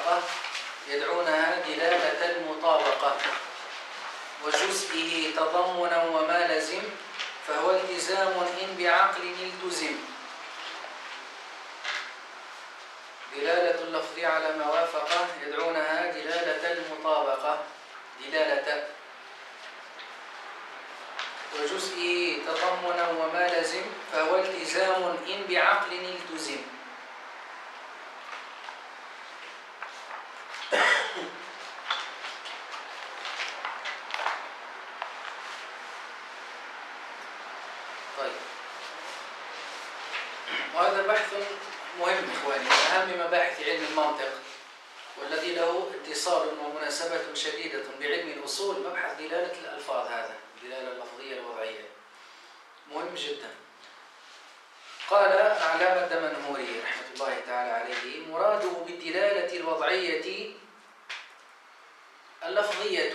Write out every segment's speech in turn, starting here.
الموافقة يدعونها دلالة المطابقة، وجزئه تضمنا وما لزم فهو التزام إن بعقل التزم. دلالة اللفظ على ما وافق يدعونها دلالة المطابقة، دلالة، وجزئه تضمنا وما لزم فهو التزام إن بعقل التزم. طيب، وهذا بحث مهم إخواني، أهم مباحث علم المنطق، والذي له اتصال ومناسبة شديدة بعلم الأصول، مبحث دلالة الألفاظ، هذا الدلالة اللفظية الوضعية مهم جدا. قال العلامة الدمنهوري رحمة الله تعالى عليه: مراده بالدلالة الوضعية اللفظية،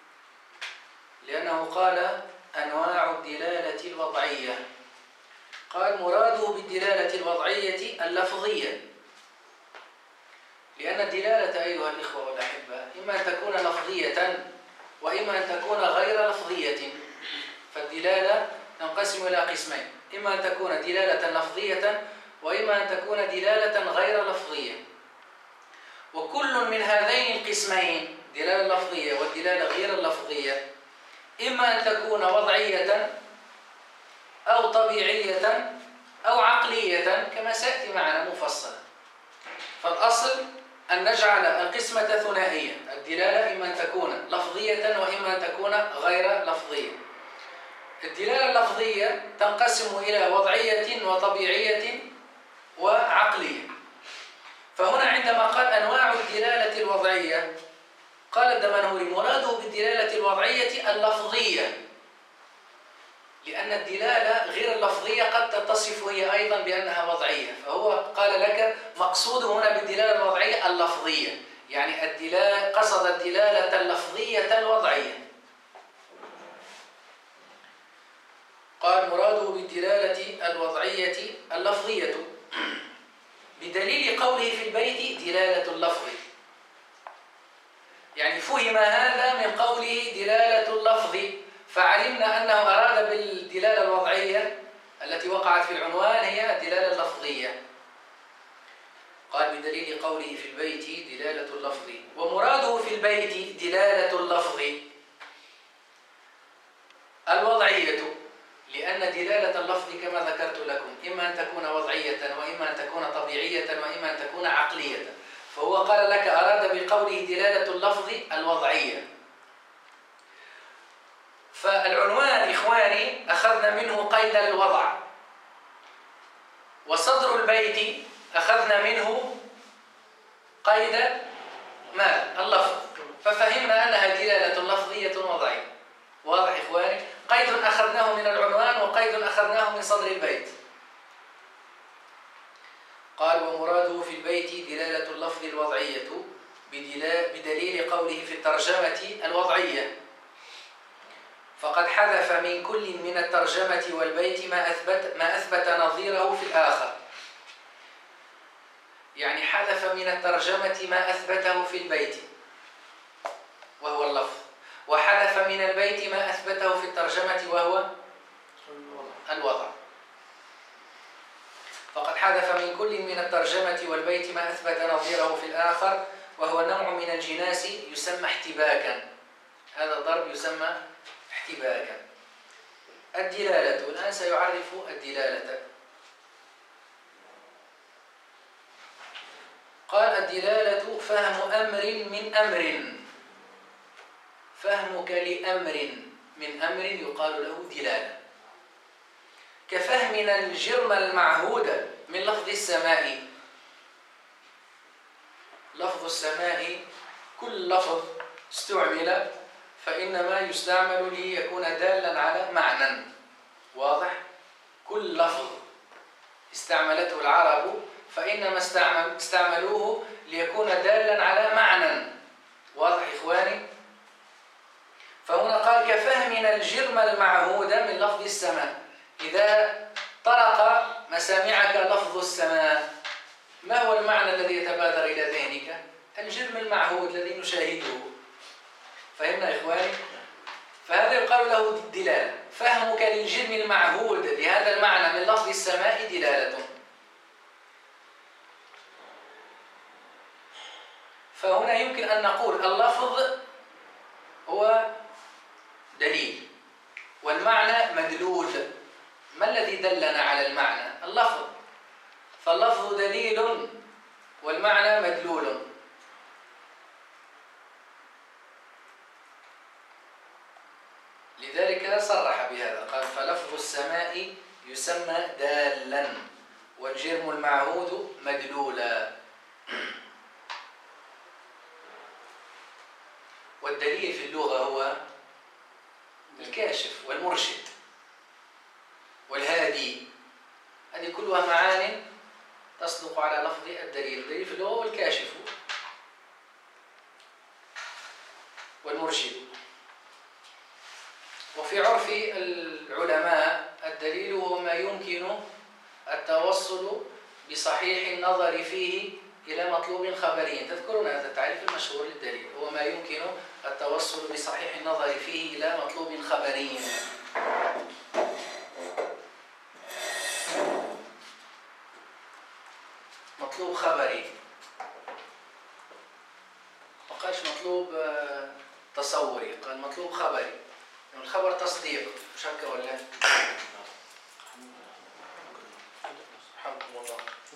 لأنه قال أنواع الدلالة الوضعية، قال مراده بالدلالة الوضعية اللفظية، لأن الدلالة أيها الإخوة والأحبة إما أن تكون لفظية وإما أن تكون غير لفظية. فالدلالة تنقسم إلى قسمين: إما أن تكون دلالة لفظية وإما أن تكون دلالة غير لفظية. وكل من هذين القسمين، الدلالة اللفظية والدلالة غير اللفظية، إما أن تكون وضعية أو طبيعية أو عقلية كما سيأتي معنا مفصلا. فالأصل أن نجعل القسمة ثنائية، الدلالة إما أن تكون لفظية وإما أن تكون غير لفظية. الدلالة اللفظية تنقسم إلى وضعية وطبيعية وعقلية. فهنا عندما قال أنواع الدلالة الوضعية، قال الدمنهوري مراده بالدلالة الوضعية اللفظية، لأن الدلالة غير اللفظية قد تتصف هي أيضا بأنها وضعية، فهو قال لك مقصود هنا بالدلالة الوضعية اللفظية، يعني قصد الدلالة اللفظية الوضعية. قال مراده بالدلالة الوضعية اللفظية بدليل قوله في البيت دلالة اللفظ، يعني فهم هذا من قوله دلالة اللفظ، فعلمنا أنه أراد بالدلالة الوضعية التي وقعت في العنوان هي الدلالة اللفظية. قال بدليل قوله في البيت دلالة اللفظ، ومراده في البيت دلالة اللفظ الوضعية، لأن دلالة اللفظ كما ذكرت لكم إما أن تكون وضعية وإما أن تكون طبيعية وإما أن تكون عقلية. فهو قال لك أراد بقوله دلالة اللفظ الوضعية. فالعنوان إخواني أخذنا منه قيد الوضع، وصدر البيت أخذنا منه قيد اللفظ، ففهمنا أنها دلالة لفظية وضعية. واضح إخواني؟ قيد أخذناه من العنوان وقيد أخذناه من صدر البيت. قال ومراده في البيت دلالة اللفظ الوضعية بدليل قوله في الترجمة الوضعية، فقد حذف من كل من الترجمة والبيت ما أثبت نظيره في الآخر، يعني حذف من الترجمة ما أثبته في البيت وهو اللفظ، وحذف من البيت ما أثبته في الترجمة وهو الوضع. فقد حذف من كل من الترجمة والبيت ما أثبت نظيره في الآخر، وهو نوع من الجناس يسمى احتباكا. هذا الضرب يسمى احتباكا. الدلالة، الآن سيعرف الدلالة. قال الدلالة فهم أمر من أمر، فهمك لأمر من أمر يقال له دلالة، كفهمنا الجرم المعهود من لفظ السماء. لفظ السماء كل لفظ استعمل فإنما يستعمل ليكون دالا على معنى. واضح؟ كل لفظ استعملته العرب فإنما استعملوه ليكون دالا على معنى. واضح إخواني؟ فهنا قال كفهمنا الجرم المعهود من لفظ السماء. إذا طرق مسامعك لفظ السماء، ما هو المعنى الذي يتبادر إلى ذهنك؟ الجرم. المعهود الذي نشاهده. فهمنا يا إخواني؟ فهذا يقال له دلالة. فهمك للجرم المعهود لهذا المعنى من لفظ السماء دلالة. فهنا يمكن أن نقول اللفظ هو دليل والمعنى مدلول. ما الذي دلنا على المعنى؟ اللفظ. فاللفظ دليل والمعنى مدلول. لذلك صرح بهذا، قال فلفظ السماء يسمى دالا والجرم المعهود مدلولا. والدليل في اللغة هو الكاشف والمرشد والهادي. هذه كلها معان تصدق على لفظ الدليل. الدليل في اللغة هو الكاشف والمرشد. وفي عرف العلماء الدليل هو ما يمكن التوصل بصحيح النظر فيه إلى مطلوب خبري. تذكرون هذا التعريف المشهور للدليل، هو ما يمكن التوصل بصحيح النظر فيه إلى مطلوب خبري. مطلوب خبري، ما قالش مطلوب تصوري، قال مطلوب خبري. الخبر تصديق، مش هكا ولا؟ حمكم الله.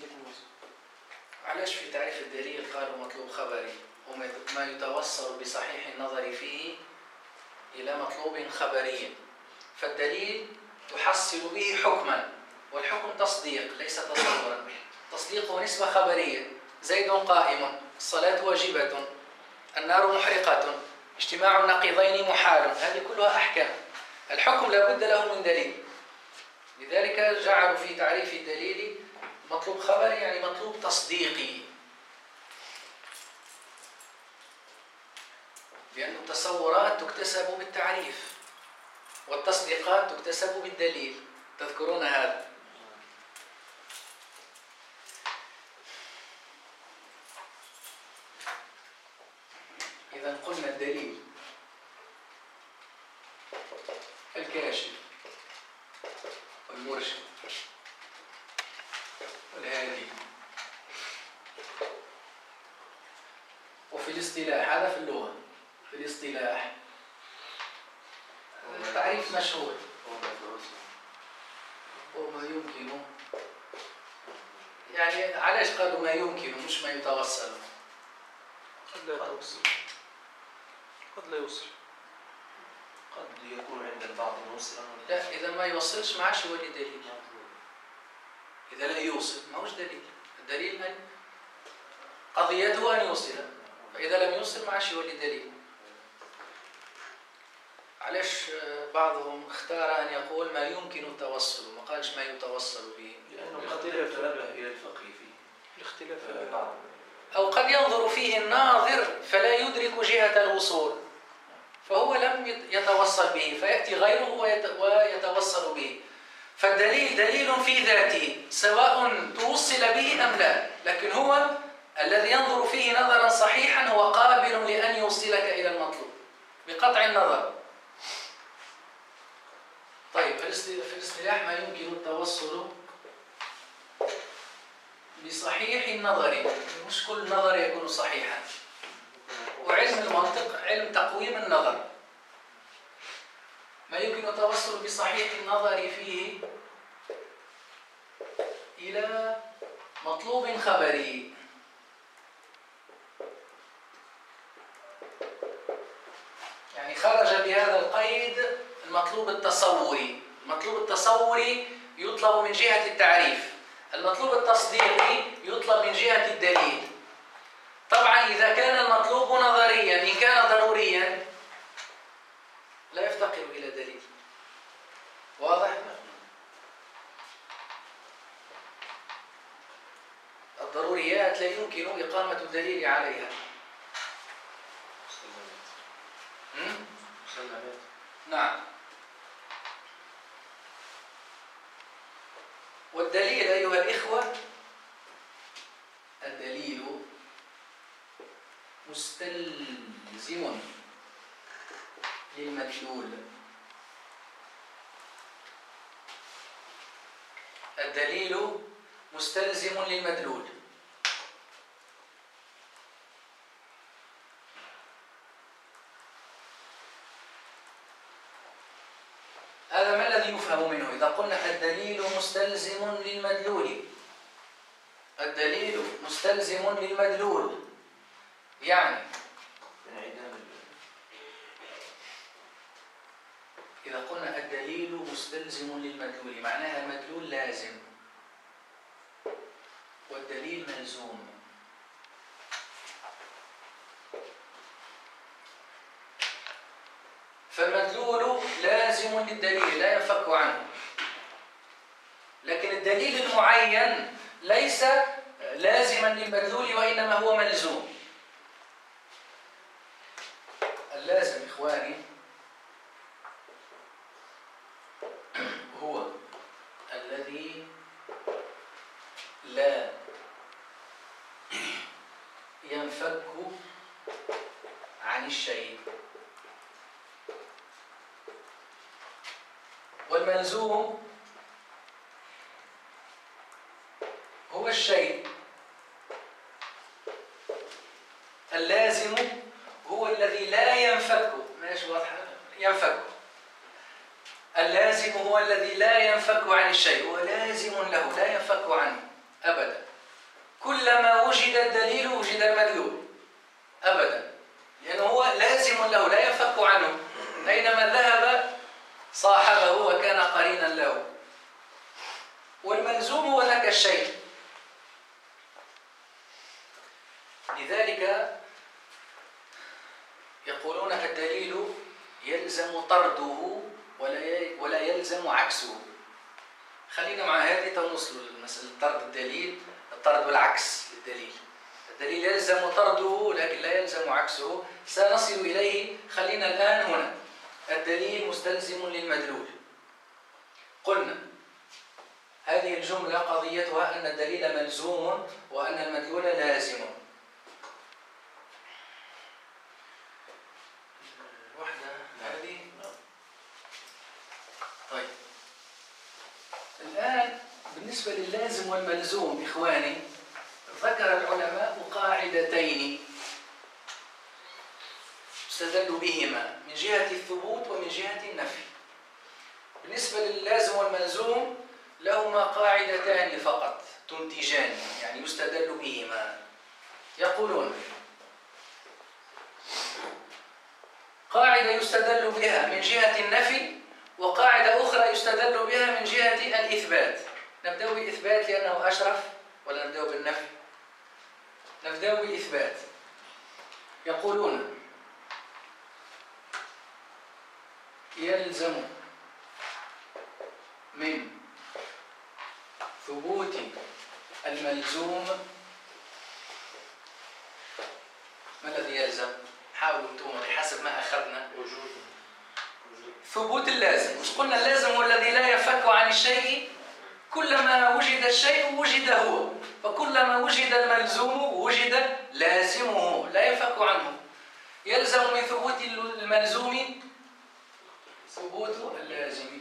علاش في تعريف الدليل قالوا مطلوب خبري؟ وما يتوصل بصحيح النظر فيه إلى مطلوب خبري. فالدليل تحصل به حكما، والحكم تصديق ليس تصورا. تصديق هو نسبة خبرية. زيد قائم، الصلاة واجبة، النار محرقة، اجتماع النقيضين محال. هذه كلها أحكام. الحكم لا بد له من دليل. لذلك جعلوا في تعريف الدليل مطلوب خبري يعني مطلوب تصديقي، لأن التصورات تكتسب بالتعريف والتصديقات تكتسب بالدليل. تذكرون هذا؟ إذا قلنا الدليل الكاشف والمرشد والهادي. وفي الاصطلاح، هذا في اللغة، في الاصطلاح تعريف مشهور وما يمكن. يعني علاش قالوا ما يمكن مش ما يتوصل؟ قد لا يتوصل، قد لا يوصل، قد يكون عند البعض موصلا. لا، إذا ما يوصلش ما عادش هو دليل. إذا لا يوصل ما هوش دليل. الدليل من قضيته أن يوصل، فإذا لم يوصل ما عادش هو دليل. علاش بعضهم اختار أن يقول ما يمكن التوصل وما قالش ما يتوصل به؟ لأنه قد يتنبه إلى الفقه فيه الاختلاف في بعض، أو قد ينظر فيه الناظر فلا يدرك جهة الوصول، فهو لم يتوصل به، فيأتي غيره ويتوصل به. فالدليل دليل في ذاته سواء توصل به أم لا، لكن هو الذي ينظر فيه نظرا صحيحا هو قابل لأن يوصلك إلى المطلوب بقطع النظر. طيب، في الاصطلاح ما يمكن التوصل بصحيح النظر، مش كل نظر يكون صحيحا. وعلم المنطق علم تقويم النظر. ما يمكن التوصل بصحيح النظر فيه إلى مطلوب خبري. يعني خرج بهذا القيد المطلوب التصوري. المطلوب التصوري يطلب من جهة التعريف، المطلوب التصديقي يطلب من جهة الدليل. طبعا إذا كان المطلوب نظريا إن كان ضروريا لا يفتقر إلى دليل. واضح؟ الضروريات لا يمكن إقامة الدليل عليها. مسلمات. نعم. والدليل أيها الإخوة، الدليل مستلزم للمدلول. الدليل مستلزم للمدلول. هذا ما الذي يفهم منه إذا قلنا الدليل مستلزم للمدلول؟ الدليل مستلزم للمدلول يعني إذا قلنا الدليل مستلزم للمدلول معناها المدلول لازم والدليل ملزوم. فالمدلول لازم للدليل لا ينفك عنه، لكن الدليل المعين ليس لازما للمدلول وإنما هو ملزوم. اللازم إخواني هو الذي لا ينفك عن الشيء، والملزوم هو الشيء. اللازم هو الذي لا ينفك، ماشي واضحة؟ ينفك. اللازم هو الذي لا ينفك عن الشيء، هو لازم له لا ينفك عنه أبدا. كلما وجد الدليل وجد المدلول أبدا، لأنه هو لازم له لا ينفك عنه، أينما ذهب صاحبه وكان قرينا له. والملزوم هو ذاك الشيء. لذلك يقولون الدليل يلزم طرده ولا يلزم عكسه. خلينا مع هذه تنوصل لمسألة طرد الدليل، الطرد والعكس للدليل. الدليل يلزم طرده لكن لا يلزم عكسه، سنصل إليه. خلينا الآن هنا. الدليل مستلزم للمدلول. قلنا هذه الجملة قضيتها أن الدليل ملزوم وأن المدلول لازم. واحدة هذه. طيب الآن بالنسبة لللازم والملزوم إخواني، ذكر العلماء قاعدتين استدلوا بهما من جهة الثبوت ومن جهة النفي. بالنسبة لللازم والملزوم لهما قاعدتان فقط تنتجان، يعني يستدل بهما. يقولون قاعدة يستدل بها من جهة النفي وقاعدة أخرى يستدل بها من جهة الإثبات. نبدأ بالإثبات لأنه أشرف ولا نبدأ بالنفي؟ نبدأ بالإثبات. يقولون يلزم من ثبوت الملزوم. ما الذي يلزم؟ حاولوا انتم بحسب ما أخذنا. ثبوت اللازم. مش قلنا اللازم هو الذي لا ينفك عن الشيء؟ كلما وجد الشيء وجد هو، فكلما وجد الملزوم وجد لازمه لا ينفك عنه. يلزم من ثبوت الملزوم ثبوت اللازم.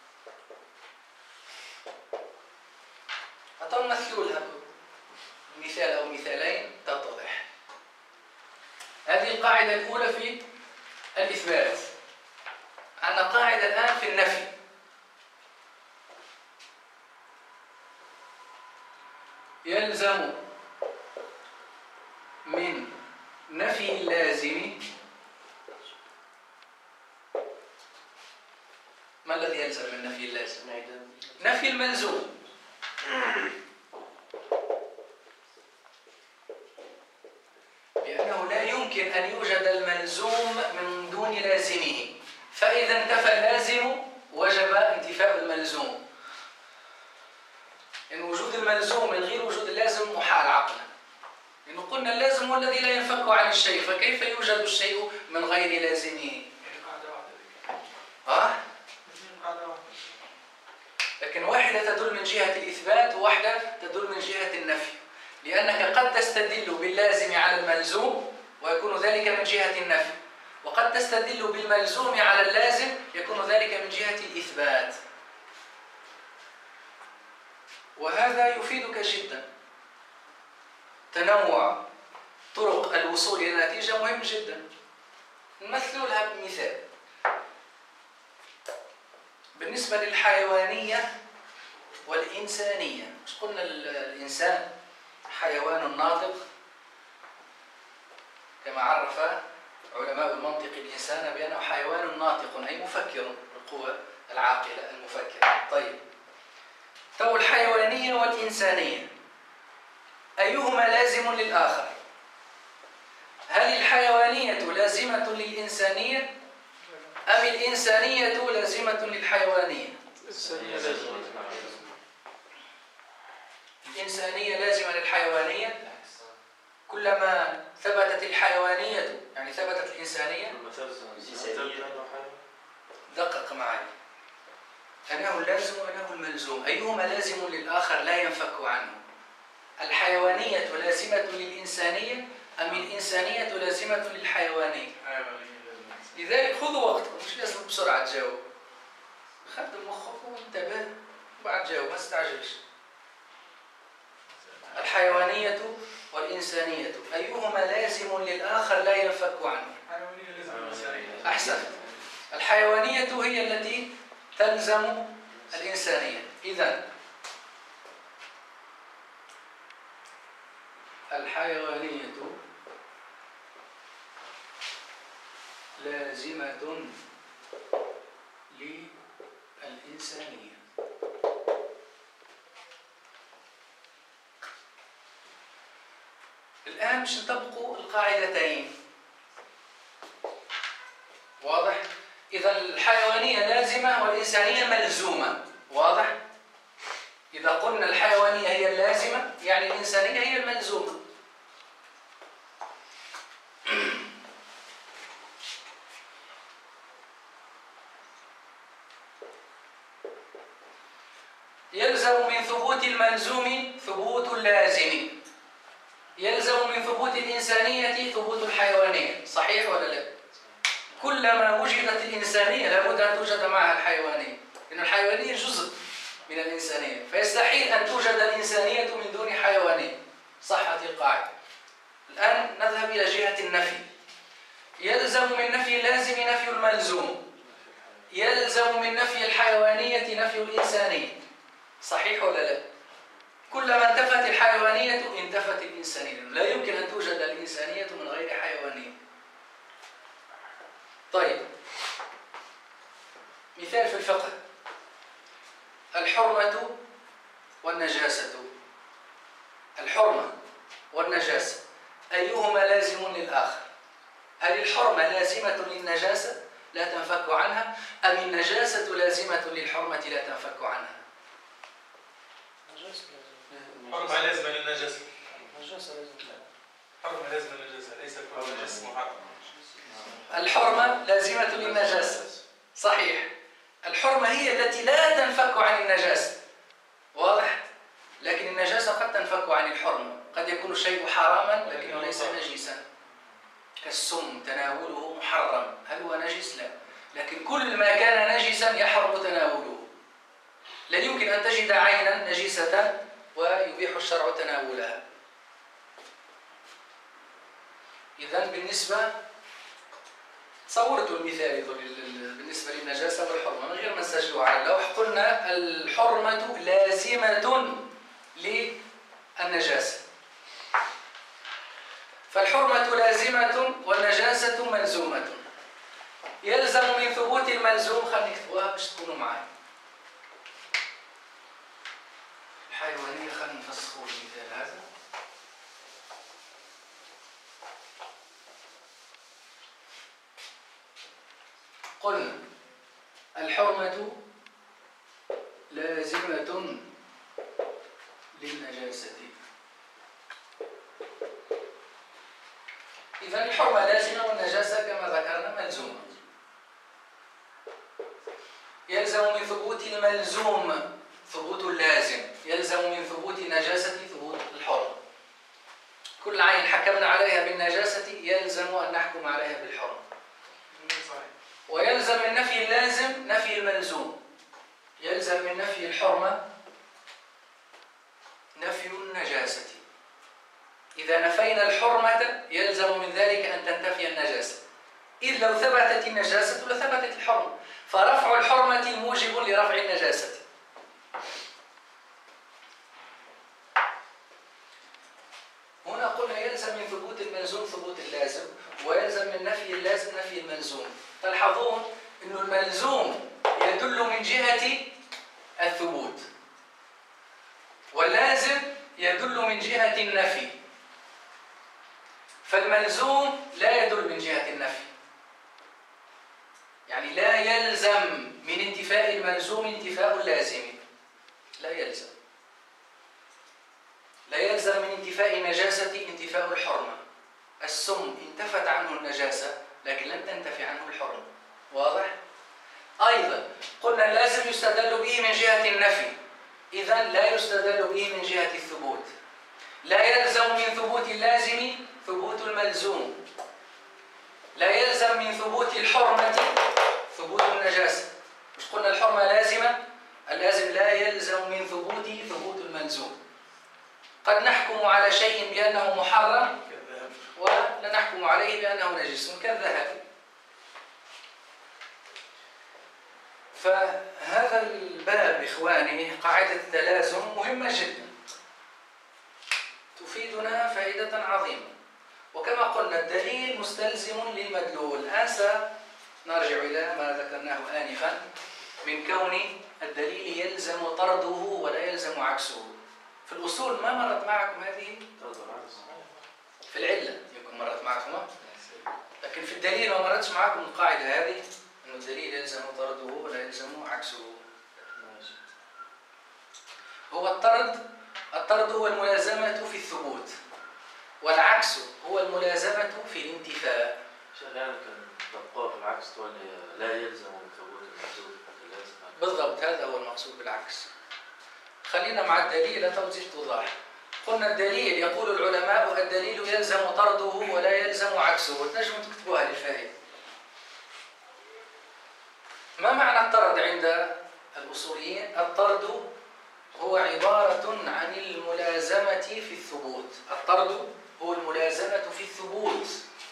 أتمثلوا لها مثال أو مثالين تتضح. هذه القاعدة الأولى في الإثبات. عندنا قاعدة الآن في النفي. يلزم من نفي اللازم. ما الذي يلزم من نفي اللازم؟ نفي الملزوم. لأنه لا يمكن أن يوجد الملزوم من دون لازمه، فإذا انتفى اللازم وجب انتفاء الملزوم. إن وجود الملزوم من غير وجود اللازم محال عقلا. لأنه قلنا اللازم هو الذي لا ينفك عن الشيء، فكيف يوجد الشيء من غير لازمه؟ لكن واحدة تدل من جهة الإثبات وواحدة تدل من جهة النفي. لأنك قد تستدل باللازم على الملزوم ويكون ذلك من جهة النفي، وقد تستدل بالملزوم على اللازم يكون ذلك من جهة الإثبات. وهذا يفيدك جدا. تنوع طرق الوصول إلى النتيجة مهم جدا. نمثل لها بمثال. بالنسبة للحيوانية والإنسانية، مش قلنا الإنسان حيوان ناطق كما عرف علماء المنطق الإنسان بأنه حيوان ناطق أي مفكر، القوة العاقلة المفكرة. طيب، تو الحيوانية والإنسانية أيهما لازم للآخر؟ هل الحيوانية لازمة للإنسانية أم الإنسانية لازمة للحيوانية؟ الإنسانية لازمة للحيوانية. كلما ثبتت الحيوانية يعني ثبتت الإنسانية. دقق معي، أنه اللازم وأنه الملزوم، أيهما لازم للآخر لا ينفك عنه؟ الحيوانية لازمة للإنسانية أم الإنسانية لازمة للحيوانية؟ لذلك خذوا وقتكم، مش لازم بسرعة تجاوب. خدوا مخكم وانتبه وبعد جاوب، ما تستعجلش. الحيوانية والإنسانية أيهما لازم للآخر لا ينفك عنه؟ أحسنت. الحيوانية هي التي تلزم الإنسانية. إذن الحيوانية لازمة للإنسانية. الآن مش نطبقوا القاعدتين. واضح؟ إذا الحيوانية لازمة والإنسانية ملزومة. واضح؟ إذا قلنا الحيوانية هي اللازمة يعني الإنسانية هي الملزومة. يلزم من ثبوت الملزوم ثبوت اللازم، يلزم من ثبوت الإنسانية ثبوت الحيوانية. صحيح ولا لا؟ كلما وجدت الإنسانية لابد أن توجد معها الحيوانية، لأن الحيوانية جزء من الإنسانية، فيستحيل أن توجد الإنسانية من دون حيوانية. صحت القاعدة. الآن نذهب إلى جهة النفي. يلزم من نفي اللازم نفي الملزوم، يلزم من نفي الحيوانية نفي الإنسانية. صحيح ولا لا؟ كلما انتفت الحيوانية انتفت الإنسانية، لا يمكن أن توجد الإنسانية من غير حيوانية. طيب، مثال في الفقه: الحرمة والنجاسة. الحرمة والنجاسة أيهما لازم للآخر؟ هل الحرمة لازمة للنجاسة لا تنفك عنها أم النجاسة لازمة للحرمة لا تنفك عنها؟ الحرمة لازمة للنجاسة. الحرمة لازمة للنجاسة، ليس كل نجاسة محرمة. الحرمة لازمة للنجاسة. صحيح. الحرمة هي التي لا تنفك عن النجاسة. واضح؟ لكن النجاسة قد تنفك عن الحرمة. قد يكون الشيء حراما لكنه ليس نجسا، كالسم تناوله محرم، هل هو نجس؟ لا، لكن كل ما كان نجسا يحرم تناوله. لا يمكن أن تجد عينا نجسة ويبيح الشرع تناولها. إذن بالنسبة صورت المثال بالنسبة للنجاسة والحرمة من غير ما نسجلوا على اللوح. قلنا الحرمة لازمة للنجاسة، فالحرمة لازمة والنجاسة ملزومة. يلزم من ثبوت الملزوم، خلينا نكتبوها باش تكونوا معي. الحيوانية خلينا نفسخوا المثال هذا. قلنا الحرمة لازمة للنجاسة. إذن الحرمة لازمة والنجاسة كما ذكرنا ملزومة. يلزم من ثبوت الملزوم ثبوت اللازم، يلزم من ثبوت النجاسة ثبوت الحرمة. كل عين حكمنا عليها بالنجاسة يلزم أن نحكم عليها بالحرمة. صحيح. ويلزم من نفي اللازم نفي الملزوم. يلزم من نفي الحرمة نفي النجاسة. إذا نفينا الحرمة يلزم من ذلك أن تنتفي النجاسة، إذ لو ثبتت النجاسة لثبتت الحرمة، فرفع الحرمة موجب لرفع النجاسة. هنا قلنا يلزم من ثبوت الملزوم ثبوت اللازم، ويلزم من نفي اللازم نفي الملزوم. تلحظون أن الملزوم يدل من جهة الثبوت، واللازم يدل من جهة النفي، فالملزوم لا يدل من جهة النفي. يعني لا يلزم من انتفاء الملزوم انتفاء اللازم، لا يلزم. لا يلزم من انتفاء النجاسة انتفاء الحرمة. السم انتفت عنه النجاسة لكن لم تنتفي عنه الحرمة. واضح؟ أيضا قلنا اللازم يستدل به من جهة النفي، إذن لا يستدل به من جهة الثبوت. لا يلزم من ثبوت اللازم ثبوت الملزوم. لا يلزم من ثبوت الحرمة ثبوت النجاسة. مش قلنا الحرمة لازمة؟ اللازم لا يلزم من ثبوته ثبوت الملزوم. قد نحكم على شيء بأنه محرم ولا نحكم عليه بأنه نجس كالذهب. فهذا الباب إخواني قاعدة التلازم مهمة جدا تفيدنا فائدة عظيمة. وكما قلنا الدليل مستلزم للمدلول. الآن سنرجع إلى ما ذكرناه آنفا من كون الدليل يلزم طرده ولا يلزم عكسه. في الأصول ما مرت معكم هذه؟ في العلة يمكن مرت معكم، لكن في الدليل ما مرتش معكم القاعدة هذه أن الدليل يلزم طرده ولا يلزم عكسه. هو الطرد هو الملازمة في الثبوت، والعكس هو الملازمة في الانتفاء. يعني كان تبقى في العكس لا يلزم من ثبوت الملزوم بالضبط، هذا هو المقصود بالعكس. خلينا مع الدليل توضيح توضح. قلنا الدليل يقول العلماء الدليل يلزم طرده ولا يلزم عكسه. تنجموا تكتبوها للفائدة. ما معنى الطرد عند الأصوليين؟ الطرد هو عبارة عن الملازمة في الثبوت. الطرد هو الملازمة في الثبوت.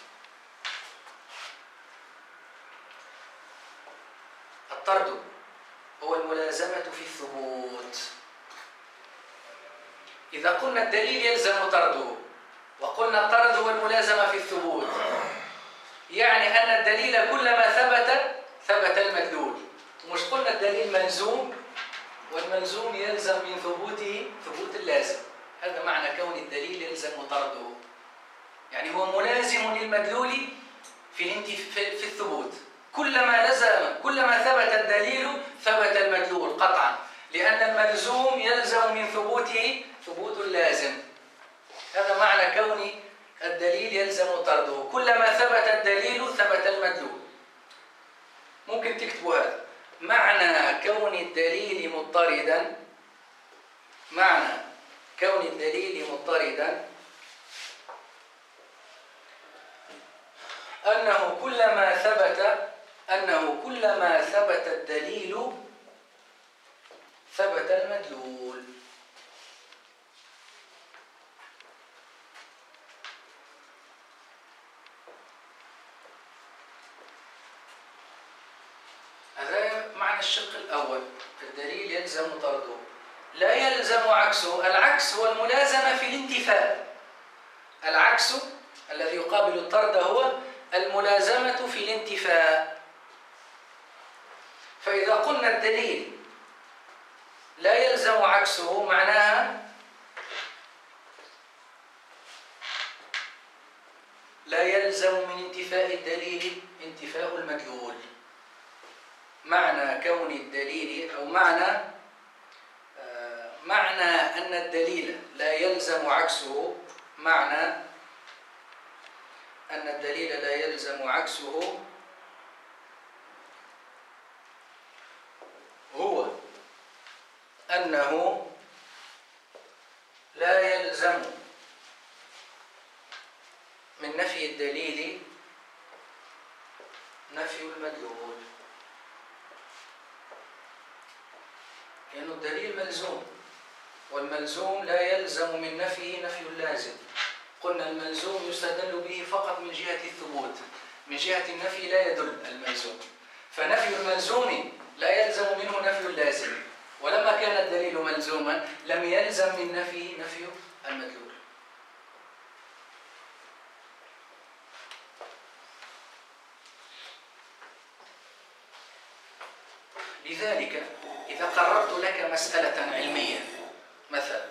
الطرد هو الملازمة في الثبوت. إذا قلنا الدليل يلزم طرده وقلنا الطرد هو الملازمة في الثبوت، يعني أن الدليل كلما ثبت المدلول. ومش قلنا الدليل ملزوم، والملزوم يلزم من ثبوته ثبوت اللازم. هذا معنى كون الدليل يلزم طرده، يعني هو ملازم للمدلول في الثبوت. كلما ثبت الدليل ثبت المدلول قطعا، لأن الملزوم يلزم من ثبوته ثبوت اللازم. هذا معنى كون الدليل يلزم طرده. كلما ثبت الدليل ثبت المدلول. ممكن تكتبوا هذا معنى كون الدليل مضطردا. معنى كون الدليل مضطردا أنه كلما ثبت الدليل ثبت المدلول. هذا معنى الشق الأول. الدليل يلزم طرده لا يلزم عكسه. العكس هو الملازمة في الانتفاء. العكس الذي يقابل الطرد هو الملازمة في الانتفاء. فإذا قلنا الدليل لا يلزم عكسه معناها لا يلزم من انتفاء الدليل انتفاء المدلول. معنى كون الدليل أو معنى أن الدليل لا يلزم عكسه، معنى أن الدليل لا يلزم عكسه هو أنه لا يلزم من نفي الدليل نفي المدلول، لأن الدليل ملزوم، والملزوم لا يلزم من نفيه نفي اللازم. قلنا الملزوم يستدل به فقط من جهة الثبوت، من جهة النفي لا يدل الملزوم، فنفي الملزوم لا يلزم منه نفي اللازم، ولما كان الدليل ملزوما لم يلزم من نفيه نفي المدلول. لذلك إذا قررت لك مسألة علمية مثلا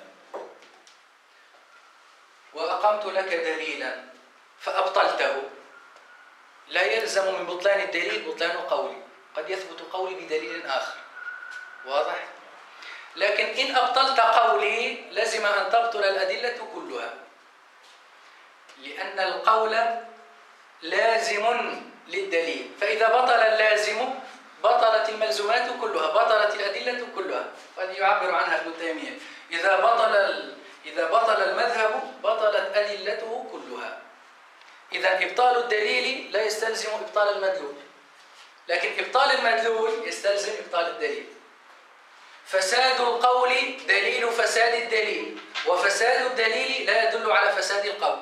وأقمت لك دليلا فأبطلته، لا يلزم من بطلان الدليل بطلان قولي، قد يثبت قولي بدليل آخر، واضح؟ لكن إن أبطلت قولي لزم أن تبطل الأدلة كلها، لأن القول لازم للدليل، فإذا بطل اللازم بطلت الملزومات كلها، بطلت الأدلة كلها. قد يعبر عنها ابن تيمية: إذا بطل المذهب بطلت أدلته كلها. إذا إبطال الدليل لا يستلزم إبطال المدلول، لكن إبطال المدلول يستلزم إبطال الدليل. فساد القول دليل فساد الدليل، وفساد الدليل لا يدل على فساد القول.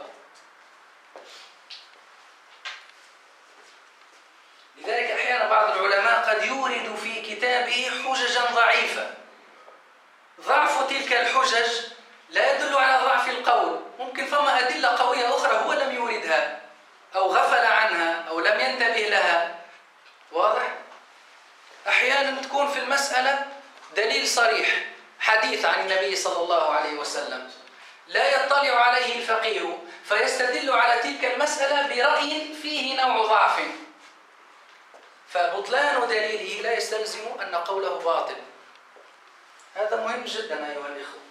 لذلك أحيانا بعض العلماء قد يورد في كتابه حججا ضعيفة، ضعف تلك الحجج لا يدل على ضعف القول، ممكن فما أدلة قوية أخرى هو لم يوردها أو غفل عنها أو لم ينتبه لها، واضح؟ أحيانا تكون في المسألة دليل صريح، حديث عن النبي صلى الله عليه وسلم لا يطلع عليه الفقيه، فيستدل على تلك المسألة برأي فيه نوع ضعف، فبطلان دليله لا يستلزم أن قوله باطل. هذا مهم جدا أيها الإخوة.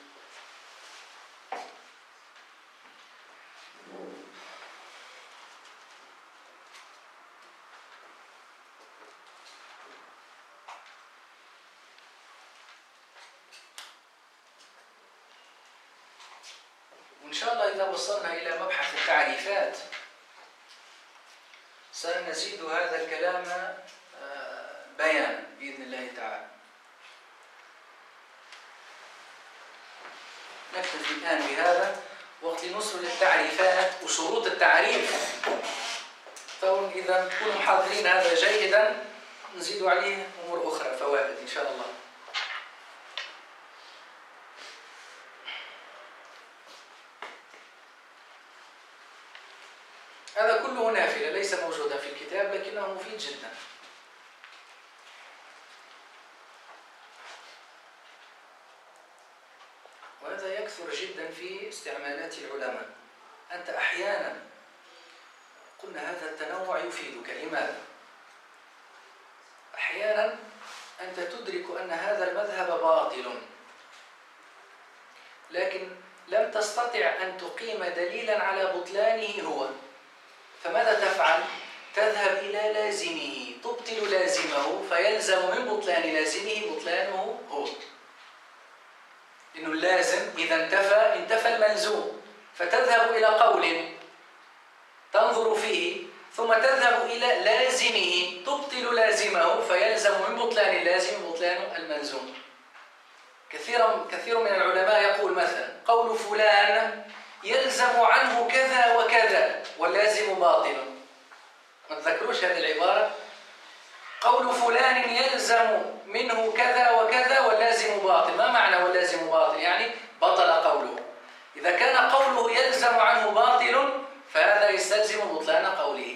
وإن شاء الله إذا وصلنا إلى مبحث التعريفات سنزيد هذا الكلام بيانا بإذن الله تعالى. نكتفي الآن بهذا، وقت نوصل للتعريفات وشروط التعريف، فإذا نكونوا محضرين هذا جيدا نزيد عليه أمور أخرى فوائد إن شاء الله. هذا كله نافلة ليس موجودا في الكتاب لكنه مفيد جدا. وهذا يكثر جدا في استعمالات العلماء. أنت أحيانا قلنا هذا التنوع يفيدك، لماذا؟ أحيانا أنت تدرك أن هذا المذهب باطل، لكن لم تستطع أن تقيم دليلا على بطلانه هو، فماذا تفعل؟ تذهب إلى لازمه، تبطل لازمه، فيلزم من بطلان لازمه بطلانه هو. إنه اللازم إذا انتفى الملزوم، فتذهب إلى قول تنظر فيه ثم تذهب إلى لازمه تبطل لازمه، فيلزم من بطلان اللازم بطلان الملزوم. كثير من العلماء يقول مثلا قول فلان يلزم عنه كذا وكذا واللازم باطل. ما تذكروش هذه العبارة؟ قول فلان يلزم منه كذا وكذا واللازم باطل. ما معنى واللازم باطل؟ يعني بطل قوله. إذا كان قوله يلزم عنه باطل فهذا يستلزم بطلان قوله.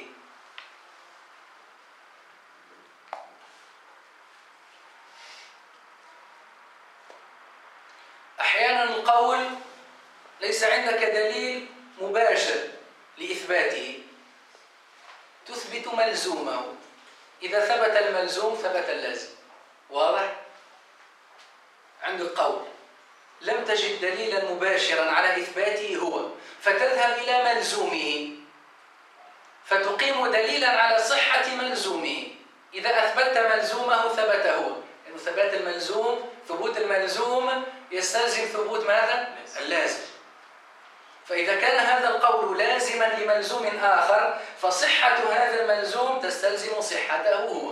أحيانا القول ليس عندك دليل مباشر لإثباته، تثبت ملزومه، إذا ثبت الملزوم ثبت اللازم. واضح؟ عندك قول لم تجد دليلا مباشرا على إثباته هو، فتذهب إلى ملزومه فتقيم دليلا على صحة ملزومه. إذا أثبت ملزومه ثبت هو، لأنه ثبات الملزوم، ثبوت الملزوم يستلزم ثبوت ماذا؟ اللازم. فإذا كان هذا القول لازما لملزوم آخر فصحة هذا الملزوم تستلزم صحته هو.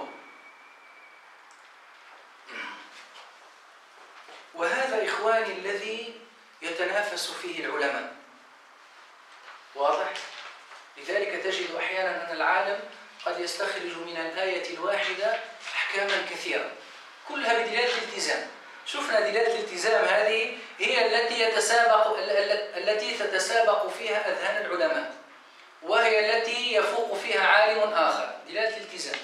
وهذا إخواني الذي يتنافس فيه العلماء، واضح؟ لذلك تجد أحيانا أن العالم قد يستخرج من الآية الواحدة أحكاما كثيرة كلها بدلالة الالتزام. شفنا دلالة الالتزام هذه هي التي تتسابق فيها أذهان العلماء، وهي التي يفوق فيها عالم آخر، دلالة الالتزام.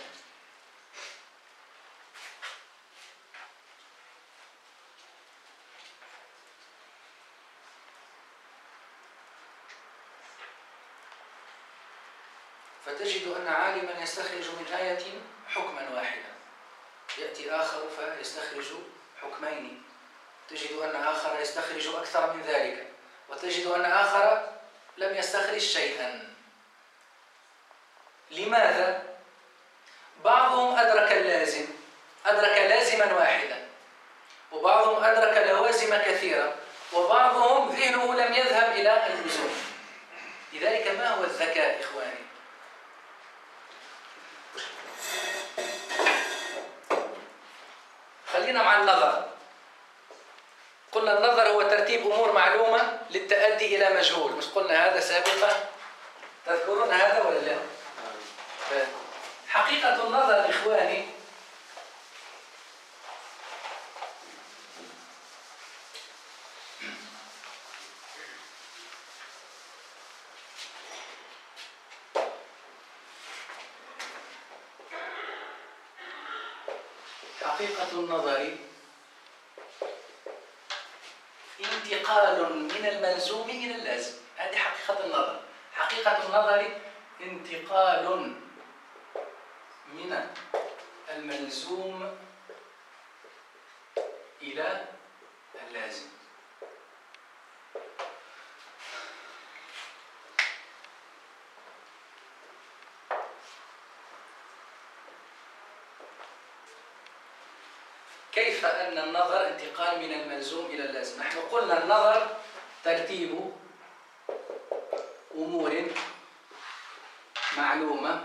فتجد أن عالما يستخرج من آية حكما واحدا، يأتي آخر فيستخرج حكمين، تجد أن آخر يستخرج أكثر من ذلك، وتجد أن آخر لم يستخرج شيئا. لماذا؟ بعضهم أدرك اللازم، أدرك لازما واحدا، وبعضهم أدرك لوازم كثيرة، وبعضهم ذهنه لم يذهب إلى اللزوم. لذلك ما هو الذكاء إخواني؟ خلينا مع النظر. قلنا النظر هو ترتيب أمور معلومة للتأدي إلى مجهول، مش قلنا هذا سابقا؟ تذكرون هذا ولا لا؟ حقيقة النظر إخواني حقيقة النظر انتقال من الملزوم إلى اللازم. هذه حقيقة النظر. حقيقة النظر انتقال من الملزوم إلى اللازم. كيف أن النظر انتقال من الملزوم إلى اللازم؟ نحن قلنا النظر ترتيب أمور معلومة،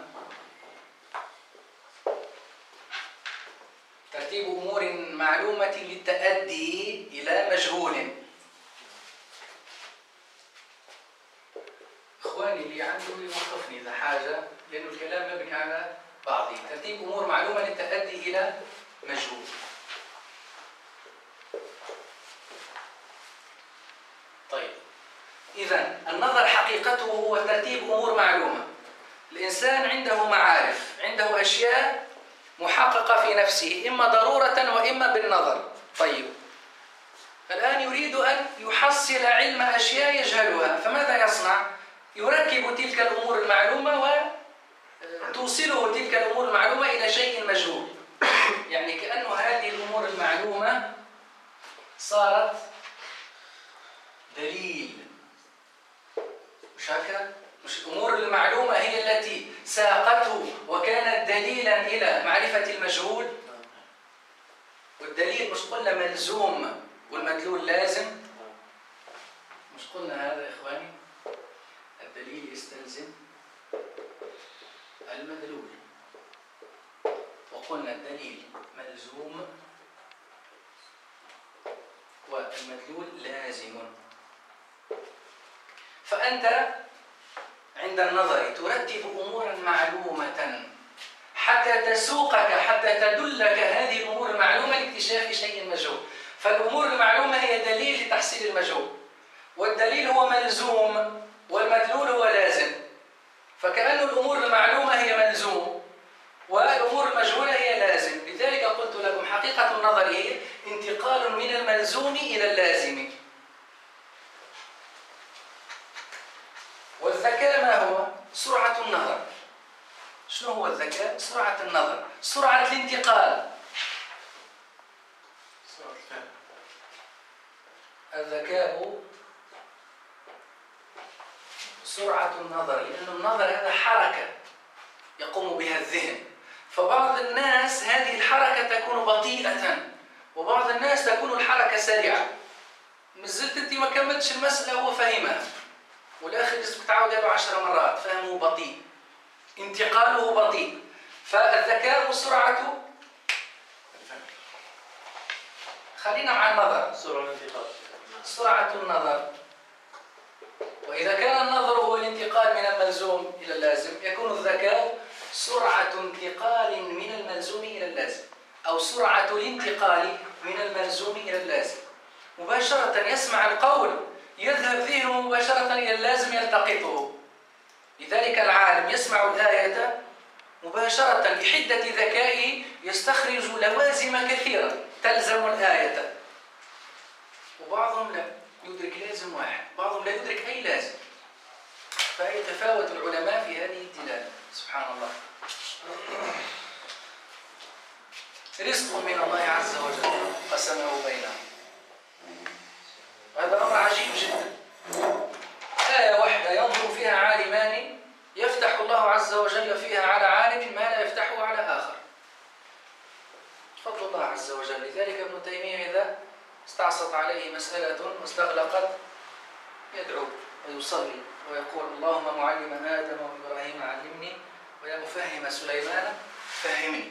ترتيب أمور معلومة للتأدي إلى مجهول. إخواني اللي عنده يوقفني إذا حاجة، لأن الكلام مبني على بعضه. ترتيب أمور معلومة للتأدي إلى مجهول. طيب، إذن النظر حقيقته هو ترتيب أمور معلومة. الإنسان عنده معارف، عنده أشياء محققة في نفسه، إما ضرورة وإما بالنظر. طيب، الآن يريد أن يحصل علم أشياء يجهلها، فماذا يصنع؟ يركب تلك الأمور المعلومة وتوصله تلك الأمور المعلومة إلى شيء مجهول. يعني كأن هذه الأمور المعلومة صارت دليل. مش هكذا؟ مش الأمور المعلومة هي التي ساقته وكانت دليلا إلى معرفة المجهول؟ والدليل مش قلنا ملزوم والمدلول لازم؟ مش قلنا هذا يا إخواني؟ الدليل يستلزم المدلول، وقلنا الدليل ملزوم والمدلول لازم. فأنت عند النظر ترتب أمورا معلومة حتى تسوقك، حتى تدلك هذه الأمور المعلومة لاكتشاف شيء مجهول. فالأمور المعلومة هي دليل لتحصيل المجهول، والدليل هو ملزوم والمدلول هو لازم. فكأن الأمور المعلومة هي ملزوم والأمور المجهولة هي لازم. لذلك قلت لكم حقيقة النظر هي انتقال من الملزوم إلى اللازم. والذكاء ما هو؟ سرعة النظر. شنو هو الذكاء؟ سرعة النظر، سرعة الانتقال. الذكاء سرعة النظر، لأن النظر هذا حركة يقوم بها الذهن. فبعض الناس هذه الحركة تكون بطيئة، وبعض الناس تكون الحركة سريعة. مازلت أنت ما كملتش المسألة هو فهمها. والآخر لازم تعاود له 10 مرات، فهمه بطيء، انتقاله بطيء. فالذكاء سرعة، خلينا مع النظر، سرعة الانتقال. سرعة النظر. وإذا كان النظر هو الانتقال من الملزوم إلى اللازم، يكون الذكاء سرعة انتقال من الملزوم إلى اللازم، أو سرعة الانتقال من الملزوم إلى اللازم. مباشرة يسمع القول يذهب ذهنه مباشرة إلى اللازم يلتقطه. لذلك العالم يسمع الآية مباشرة لحدة ذكائه يستخرج لوازم كثيرة تلزم الآية، وبعضهم لا يدرك لازم واحد، بعضهم لا يدرك أي لازم. فيتفاوت العلماء في هذه الدلالة. سبحان الله. رزق من الله عز وجل قسمه بينهم. هذا أمر عجيب جدا. آية واحدة ينظر فيها عالمان يفتح الله عز وجل فيها على عالم ما لا يفتحه على آخر. فضل الله عز وجل. لذلك ابن تيمية إذا استعصت عليه مسألة واستغلقت يدعو ويصلي ويقول اللهم معلم آدم وإبراهيم علمني ويا مفهم سليمان فهمني.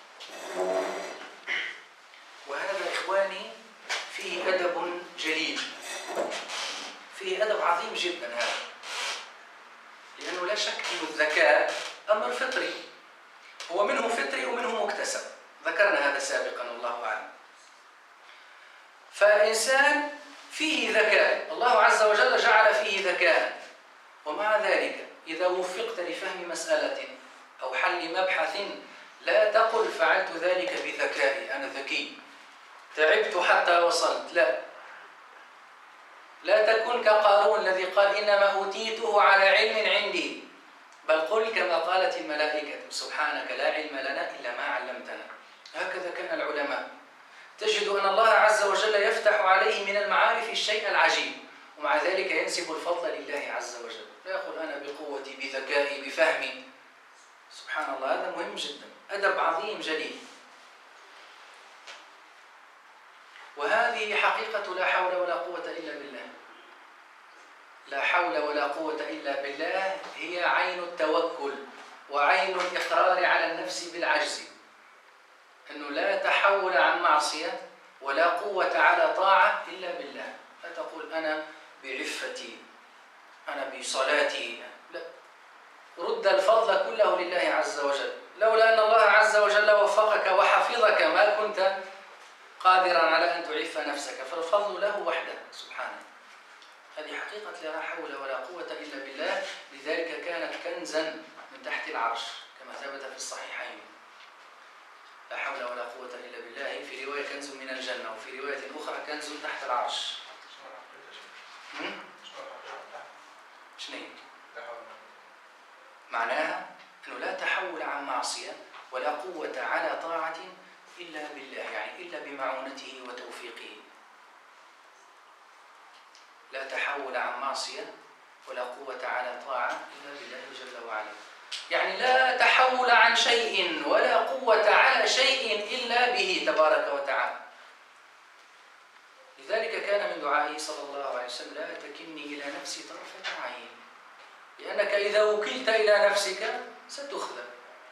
وهذا إخواني فيه أدب جليل، فيه أدب عظيم جدا هذا، لأنه لا شك أن الذكاء أمر فطري، هو منه فطري ومنه مكتسب، ذكرنا هذا سابقا والله أعلم. فالإنسان فيه ذكاء، الله عز وجل جعل فيه ذكاء، ومع ذلك إذا وفقت لفهم مسألة أو حل مبحث لا تقل فعلت ذلك بذكائي، أنا ذكي تعبت حتى وصلت، لا تكن كقارون الذي قال إنما أوتيته على علم عندي، بل قل كما قالت الملائكة سبحانك لا علم لنا إلا ما علمتنا. هكذا كان العلماء، تجد أن الله عز وجل يفتح عليه من المعارف الشيء العجيب، ومع ذلك ينسب الفضل لله عز وجل، لا يقول أنا بقوتي بذكائي بفهمي. سبحان الله، هذا مهم جدا، أدب عظيم جليل. وهذه حقيقة لا حول ولا قوة إلا بالله. لا حول ولا قوة إلا بالله هي عين التوكل وعين الإقرار على النفس بالعجز، أنه لا تحول عن معصية ولا قوة على طاعة إلا بالله. لا تقول أنا بعفتي أنا بصلاتي، لا، رد الفضل كله لله عز وجل. لولا أن الله عز وجل وفقك وحفظك ما كنت قادرا على أن تعف نفسك، فالفضل له وحده سبحانه. هذه حقيقة لا حول ولا قوة إلا بالله. لذلك كانت كنزا من تحت العرش كما ثبت في الصحيحين. لا حول ولا قوة إلا بالله في رواية كنز من الجنة، وفي رواية أخرى كنز تحت العرش. شنو معناها؟ أنه لا تحول عن معصية ولا قوة على طاعة إلا بالله، يعني إلا بمعونته وتوفيقه. لا تحول عن معصية ولا قوة على طاعة إلا بالله جل وعلا. يعني لا تحول عن شيء ولا قوة على شيء إلا به تبارك وتعالى. لذلك كان من دعائه صلى الله عليه وسلم لا تكلني إلى نفسي طرفة عين، لأنك إذا وكلت إلى نفسك ستخذل.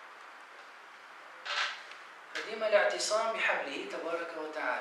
فديما الاعتصام بحبله تبارك وتعالى.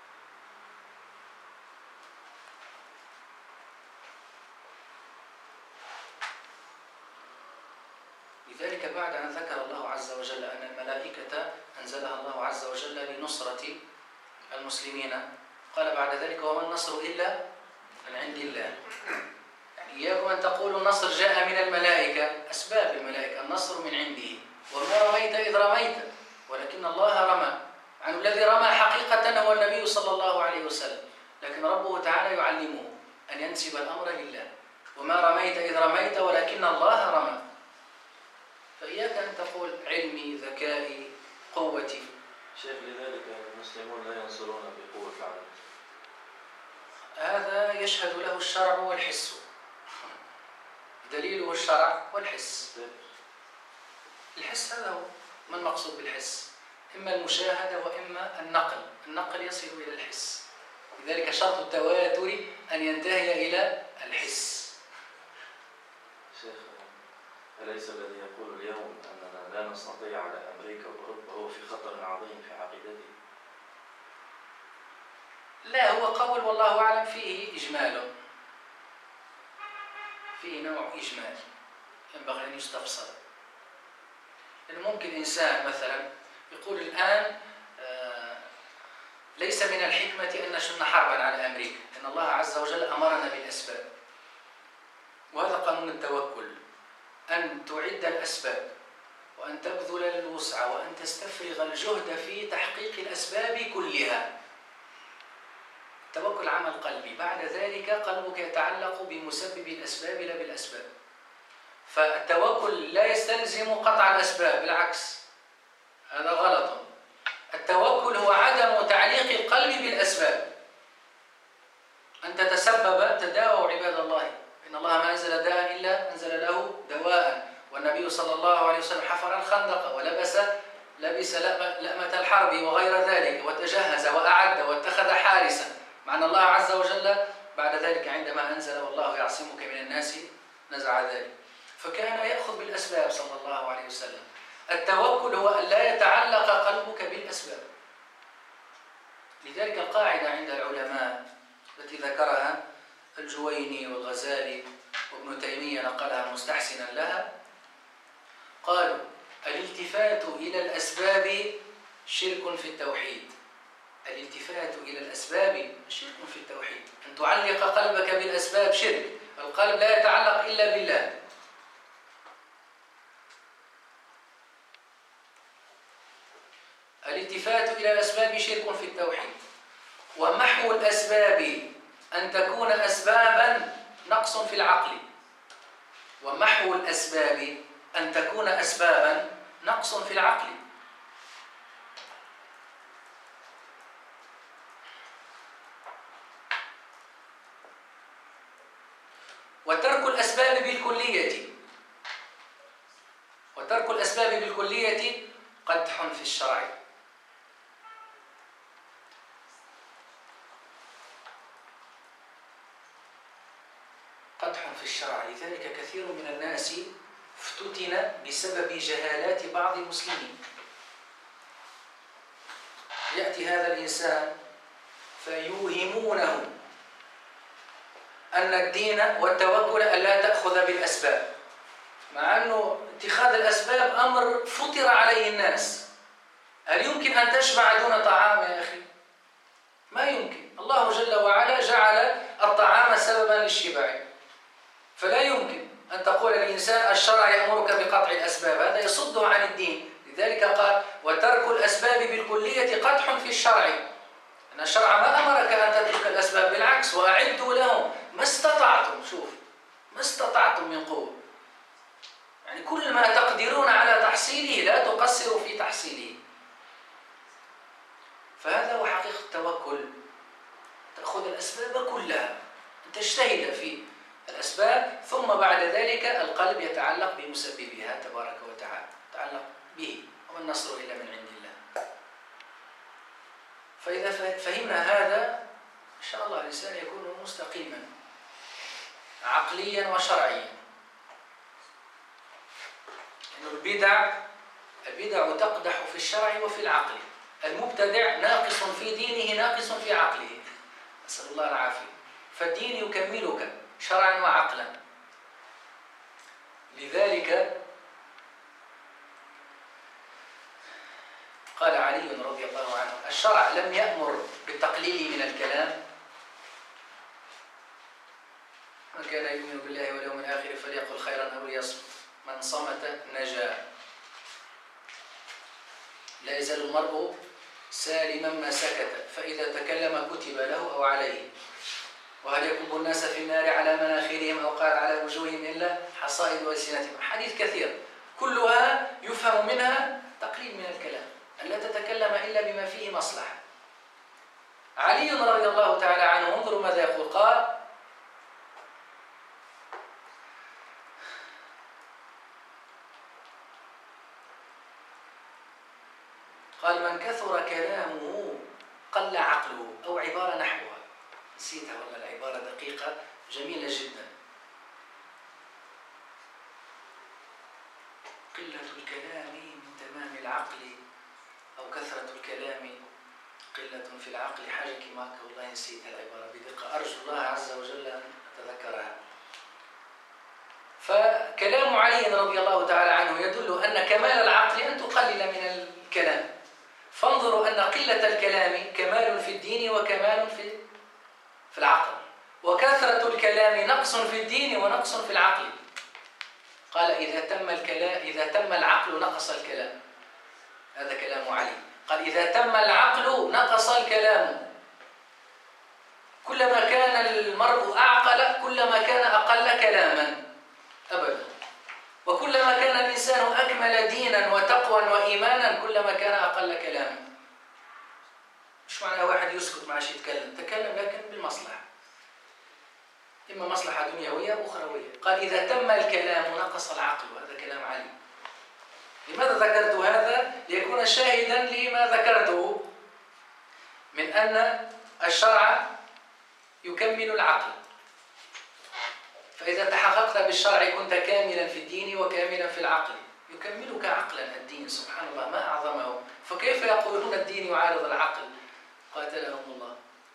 لذلك بعد أن ذكر الله عز وجل أن الملائكة أنزلها الله عز وجل لنصرة المسلمين، قال بعد ذلك وما النصر إلا من عند الله. يعني إياكم أن تقولوا النصر جاء من الملائكة، أسباب الملائكة، النصر من عنده. وما رميت إذ رميت ولكن الله رمى. يعني الذي رمى حقيقة هو النبي صلى الله عليه وسلم، لكن ربه تعالى يعلمه أن ينسب الأمر لله. وما رميت إذ رميت ولكن الله رمى. فإياك أن تقول علمي ذكائي قوتي. شيخ لذلك المسلمون لا ينصرون بقوة العدد، هذا يشهد له الشرع والحس، دليله الشرع والحس. الحس هذا هو ما المقصود بالحس؟ إما المشاهدة وإما النقل. النقل يصل إلى الحس، لذلك شرط التواتر أن ينتهي إلى الحس. أليس الذي يقول اليوم أننا لا نستطيع على أمريكا وأوروبا هو في خطر عظيم في عقيدته؟ لا، هو قول والله أعلم فيه إجمال، فيه نوع إجمال ينبغي أن يستفسر. يعني ممكن إنسان مثلا يقول الآن ليس من الحكمة أن نشن حربا على أمريكا، إن الله عز وجل أمرنا بالأسباب، وهذا قانون التوكل، أن تعد الأسباب وأن تبذل الوسع وأن تستفرغ الجهد في تحقيق الأسباب كلها. التوكل عمل قلبي، بعد ذلك قلبك يتعلق بمسبب الأسباب لا بالأسباب. فالتوكل لا يستلزم قطع الأسباب، بالعكس هذا غلط. التوكل هو عدم تعليق القلب بالأسباب. أن تتسبب، تداووا عباد الله، إن الله ما أنزل داء إلا أنزل له دواء. والنبي صلى الله عليه وسلم حفر الخندق ولبس لأمة الحرب وغير ذلك، وتجهز وأعد واتخذ حارسا، مع أن الله عز وجل بعد ذلك عندما أنزل والله يعصمك من الناس نزع ذلك. فكان يأخذ بالأسباب صلى الله عليه وسلم. التوكل هو أن لا يتعلق قلبك بالأسباب. لذلك القاعدة عند العلماء التي ذكرها الجويني والغزالي وابن تيمية نقلها مستحسنا لها، قالوا: الالتفات إلى الأسباب شرك في التوحيد. الالتفات إلى الأسباب شرك في التوحيد. أن تعلق قلبك بالأسباب شرك. القلب لا يتعلق إلا بالله. الالتفات إلى الأسباب شرك في التوحيد. ومحو الأسباب أن تكون أسبابا نقص في العقل. ومحو الأسباب أن تكون أسبابا نقص في العقل. وترك الأسباب بالكلية، وترك الأسباب بالكلية قدح في الشرع. قدح في الشرع. لذلك كثير من الناس افتتن بسبب جهالات بعض المسلمين. يأتي هذا الإنسان فيوهمونه أن الدين والتوكل ألا تأخذ بالأسباب، مع أنه اتخاذ الأسباب أمر فطر عليه الناس. هل يمكن أن تشبع دون طعام يا أخي؟ ما يمكن. الله جل وعلا جعل الطعام سببا للشبع، فلا يمكن أن تقول الإنسان الشرع يأمرك بقطع الأسباب، هذا يصده عن الدين. لذلك قال: وترك الأسباب بالكلية قدح في الشرع. أن الشرع ما أمرك أن تترك الأسباب، بالعكس: وأعدوا لهم ما استطعتم. شوف، ما استطعتم من قوة، يعني كل ما تقدرون على تحصيله، لا تقصروا في تحصيله. فهذا هو حقيقة التوكل. تأخذ الأسباب كلها، تجتهد في الأسباب، ثم بعد ذلك القلب يتعلق بمسببها تبارك وتعالى، يتعلق به، وما النصر إلا من عند الله. فإذا فهمنا هذا إن شاء الله الإنسان يكون مستقيما عقليا وشرعيا. إنه البدع تقدح في الشرع وفي العقل. المبتدع ناقص في دينه ناقص في عقله، نسأل الله العافية. فالدين يكملك شرعا وعقلا. لذلك قال علي رضي الله عنه: الشرع لم يأمر بالتقليل من الكلام. من كان يؤمن بالله واليوم الآخر فليقل خيرا أو ليصمت، من صمت نجا. لا يزال المرء سالما ما سكت، فإذا تكلم كتب له أو عليه. وهل يكب الناس في النار على مناخرهم أو قال على وجوههم إلا حصائد ألسنتهم. حديث كثير كلها يفهم منها تقليل من الكلام، أن لا تتكلم إلا بما فيه مصلحة. علي رضي الله تعالى عنه انظروا ماذا يقول. قال: من كثر كلامه قل عقله، أو عبارة نحوها نسيتها والله، العبارة دقيقة جميلة جدا. قلة الكلام من تمام العقل أو كثرة الكلام قلة في العقل. حاجة معك والله نسيت العبارة بدقة، أرجو الله عز وجل أن أتذكرها. فكلام علي رضي الله تعالى عنه يدل أن كمال العقل أن تقلل من الكلام. فانظروا أن قلة الكلام كمال في الدين وكمال في العقل، وكثرة الكلام نقص في الدين ونقص في العقل. قال إذا تم العقل نقص الكلام، هذا كلام علي. قال إذا تم العقل نقص الكلام. كلما كان المرء أعقل كلما كان أقل كلاما أبدا، وكلما كان الإنسان أكمل دينا وتقوى وإيمانا كلما كان أقل كلاما. مش معنى واحد يسكت ما عادش يتكلم، تكلم لكن بالمصلحة، إما مصلحة دنيوية أو أخروية. قال إذا تم الكلام نقص العقل، وهذا كلام علي. لماذا ذكرت هذا؟ ليكون شاهدا لما ذكرته من أن الشرع يكمل العقل. فإذا تحققت بالشرع كنت كاملا في الدين وكاملا في العقل. يكملك عقلا الدين، سبحان الله ما أعظمه. فكيف يقولون الدين يعارض العقل؟ قاتلهم الله.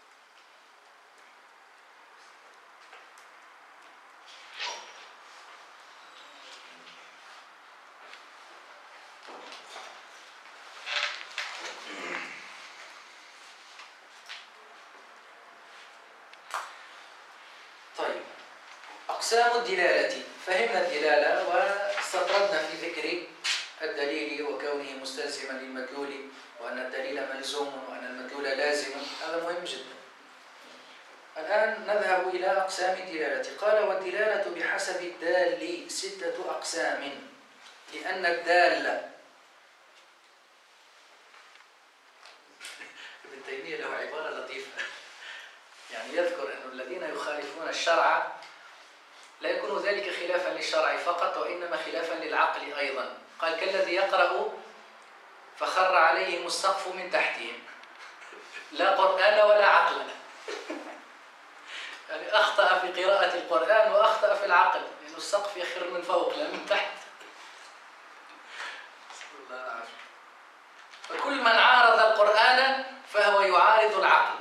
أقسام الدلالة. فهمنا الدلالة واستطردنا في ذكر الدليل وكونه مستلزما للمدلول، وأن الدليل ملزوم وأن المدلول لازم. هذا مهم جدا. الآن نذهب إلى أقسام الدلالة. قال والدلالة بحسب الدال 6 أقسام، لأن الدال ابن تيمية له عبارة لطيفة، يعني يذكر أن الذين يخالفون الشرع لا يكون ذلك خلافا للشرع فقط، وإنما خلافا للعقل أيضا. قال كالذي يقرأ فخر عليهم السقف من تحتهم، لا قرآن ولا عقل. يعني أخطأ في قراءة القرآن وأخطأ في العقل، لأن السقف يخر من فوق لا من تحت. الله العافية. فكل من عارض القرآن فهو يعارض العقل.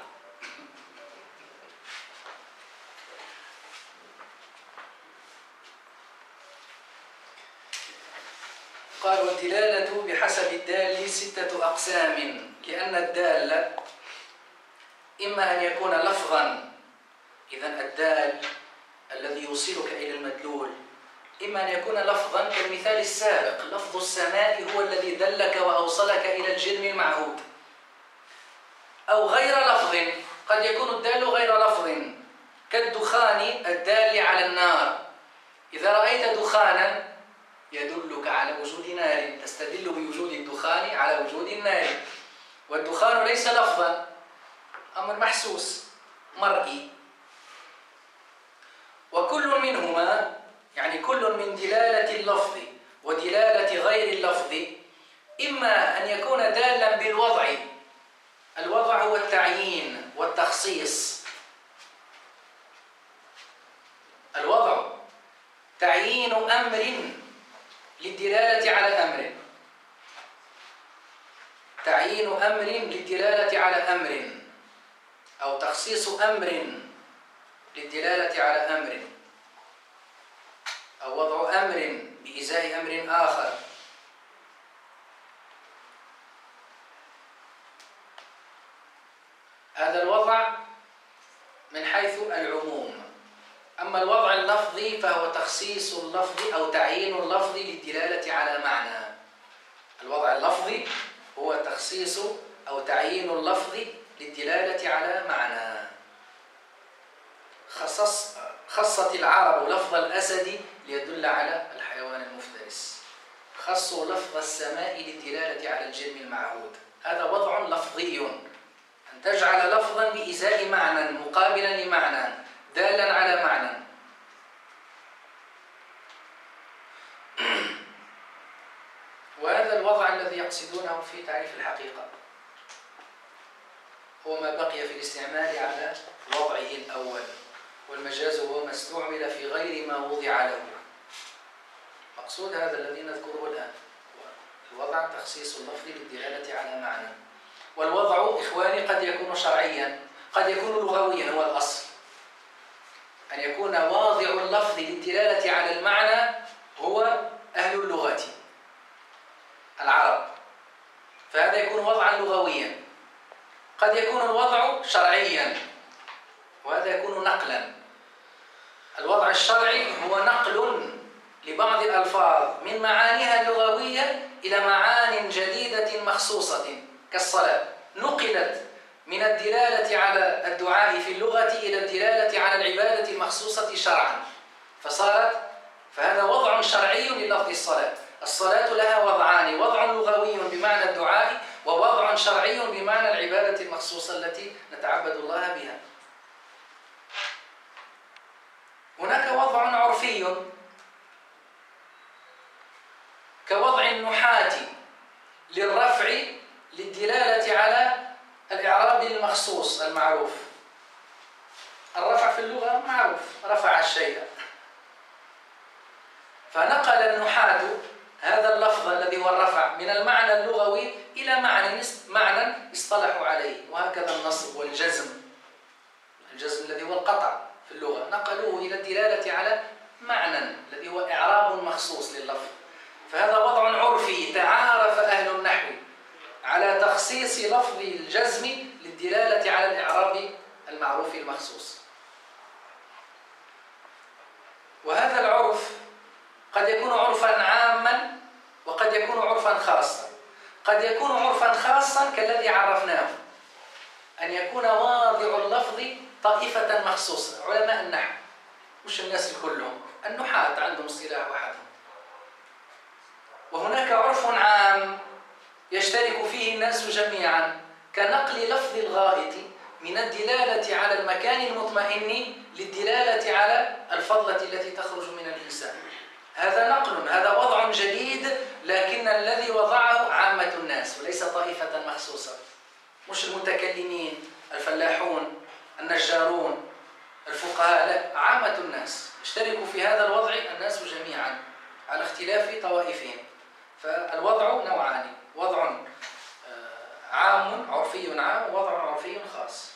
قال والدلالة بحسب الدال 6 أقسام، لأن الدال إما أن يكون لفظا، إذن الدال الذي يوصلك إلى المدلول إما أن يكون لفظا كالمثال السابق، لفظ السماء هو الذي دلك وأوصلك إلى الجرم المعهود، أو غير لفظ، قد يكون الدال غير لفظ كالدخان الدال على النار. إذا رأيت دخانا يدلك على وجود نار، تستدل بوجود الدخان على وجود النار، والدخان ليس لفظا، أمر محسوس مرئي. وكل منهما يعني كل من دلالة اللفظ ودلالة غير اللفظ إما أن يكون دالا بالوضع. الوضع هو التعيين والتخصيص. الوضع تعيين أمر للدلالة على أمر، تعيين أمر للدلالة على أمر، أو تخصيص أمر للدلالة على أمر، أو وضع أمر بإزاء أمر آخر. هذا الوضع من حيث العموم. أما الوضع اللفظي فهو تخصيص اللفظ أو تعيين اللفظ للدلالة على معنى. الوضع اللفظي هو تخصيص أو تعيين اللفظ للدلالة على معنى. خصت العرب لفظ الأسد ليدل على الحيوان المفترس، خصوا لفظ السماء للدلالة على الجرم المعهود. هذا وضع لفظي، أن تجعل لفظا بإزاء معنى مقابلا لمعنى دالا على معنى. وهذا الوضع الذي يقصدونه في تعريف الحقيقة هو ما بقي في الاستعمال على وضعه الأول، والمجاز هو ما استعمل في غير ما وضع له. المقصود هذا الذي نذكره الآن، الوضع تخصيص اللفظ للدلالة على معنى. والوضع إخواني قد يكون شرعيا، قد يكون لغويا، هو الأصل أن يكون واضع اللفظ للدلالة على المعنى هو أهل اللغة العرب، فهذا يكون وضعا لغويا. قد يكون الوضع شرعيا وهذا يكون نقلا. الوضع الشرعي هو نقل لبعض الألفاظ من معانيها اللغوية إلى معان جديدة مخصوصة كالصلاة، نقلت من الدلالة على الدعاء في اللغة إلى الدلالة على العبادة المخصوصة شرعا، فهذا وضع شرعي للفظ الصلاة. الصلاة لها وضعان، وضع لغوي بمعنى الدعاء، ووضع شرعي بمعنى العبادة المخصوصة التي نتعبد الله بها. هناك وضع عرفي كوضع النحاة للرفع للدلالة على الإعراب المخصوص المعروف. الرفع في اللغة معروف، رفع الشيء، فنقل النحاة هذا اللفظ الذي هو الرفع من المعنى اللغوي إلى معنى اصطلحوا عليه. وهكذا النصب والجزم، الجزم الذي هو القطع في اللغة، نقلوه إلى الدلالة على معنى الذي هو إعراب مخصوص لللفظ. فهذا وضع عرفي تعارف أهل النحو على تخصيص لفظ الجزم للدلالة على الإعراب المعروف المخصوص. وهذا العرف قد يكون عرفا عاما وقد يكون عرفا خاصا. قد يكون عرفا خاصا كالذي عرفناه، أن يكون واضع اللفظ طائفة مخصوصة، علماء النحو، مش الناس كلهم، النحاة عندهم اصطلاح وحدهم. وهناك عرف عام يشترك فيه الناس جميعا كنقل لفظ الغائط من الدلالة على المكان المطمئن للدلالة على الفضلة التي تخرج من الإنسان. هذا نقل، هذا وضع جديد، لكن الذي وضعه عامة الناس وليس طائفة مخصوصة، مش المتكلمين، الفلاحون، النجارون، الفقهاء، لا، عامة الناس يشترك في هذا الوضع الناس جميعا على اختلاف طوائفهم. فالوضع نوعان، وضع عام عرفي عام ووضع عرفي خاص.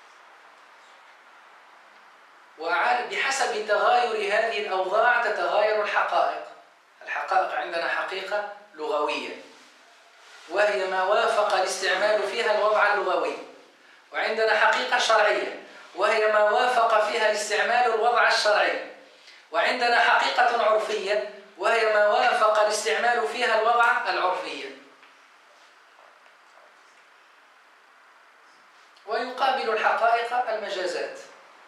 وبحسب تغاير هذه الأوضاع تتغاير الحقائق. الحقائق عندنا حقيقة لغوية وهي ما وافق الاستعمال فيها الوضع اللغوي، وعندنا حقيقة شرعية وهي ما وافق فيها الاستعمال الوضع الشرعي، وعندنا حقيقة عرفية وهي ما وافق الاستعمال فيها الوضع العرفي. ويقابل الحقائق المجازات.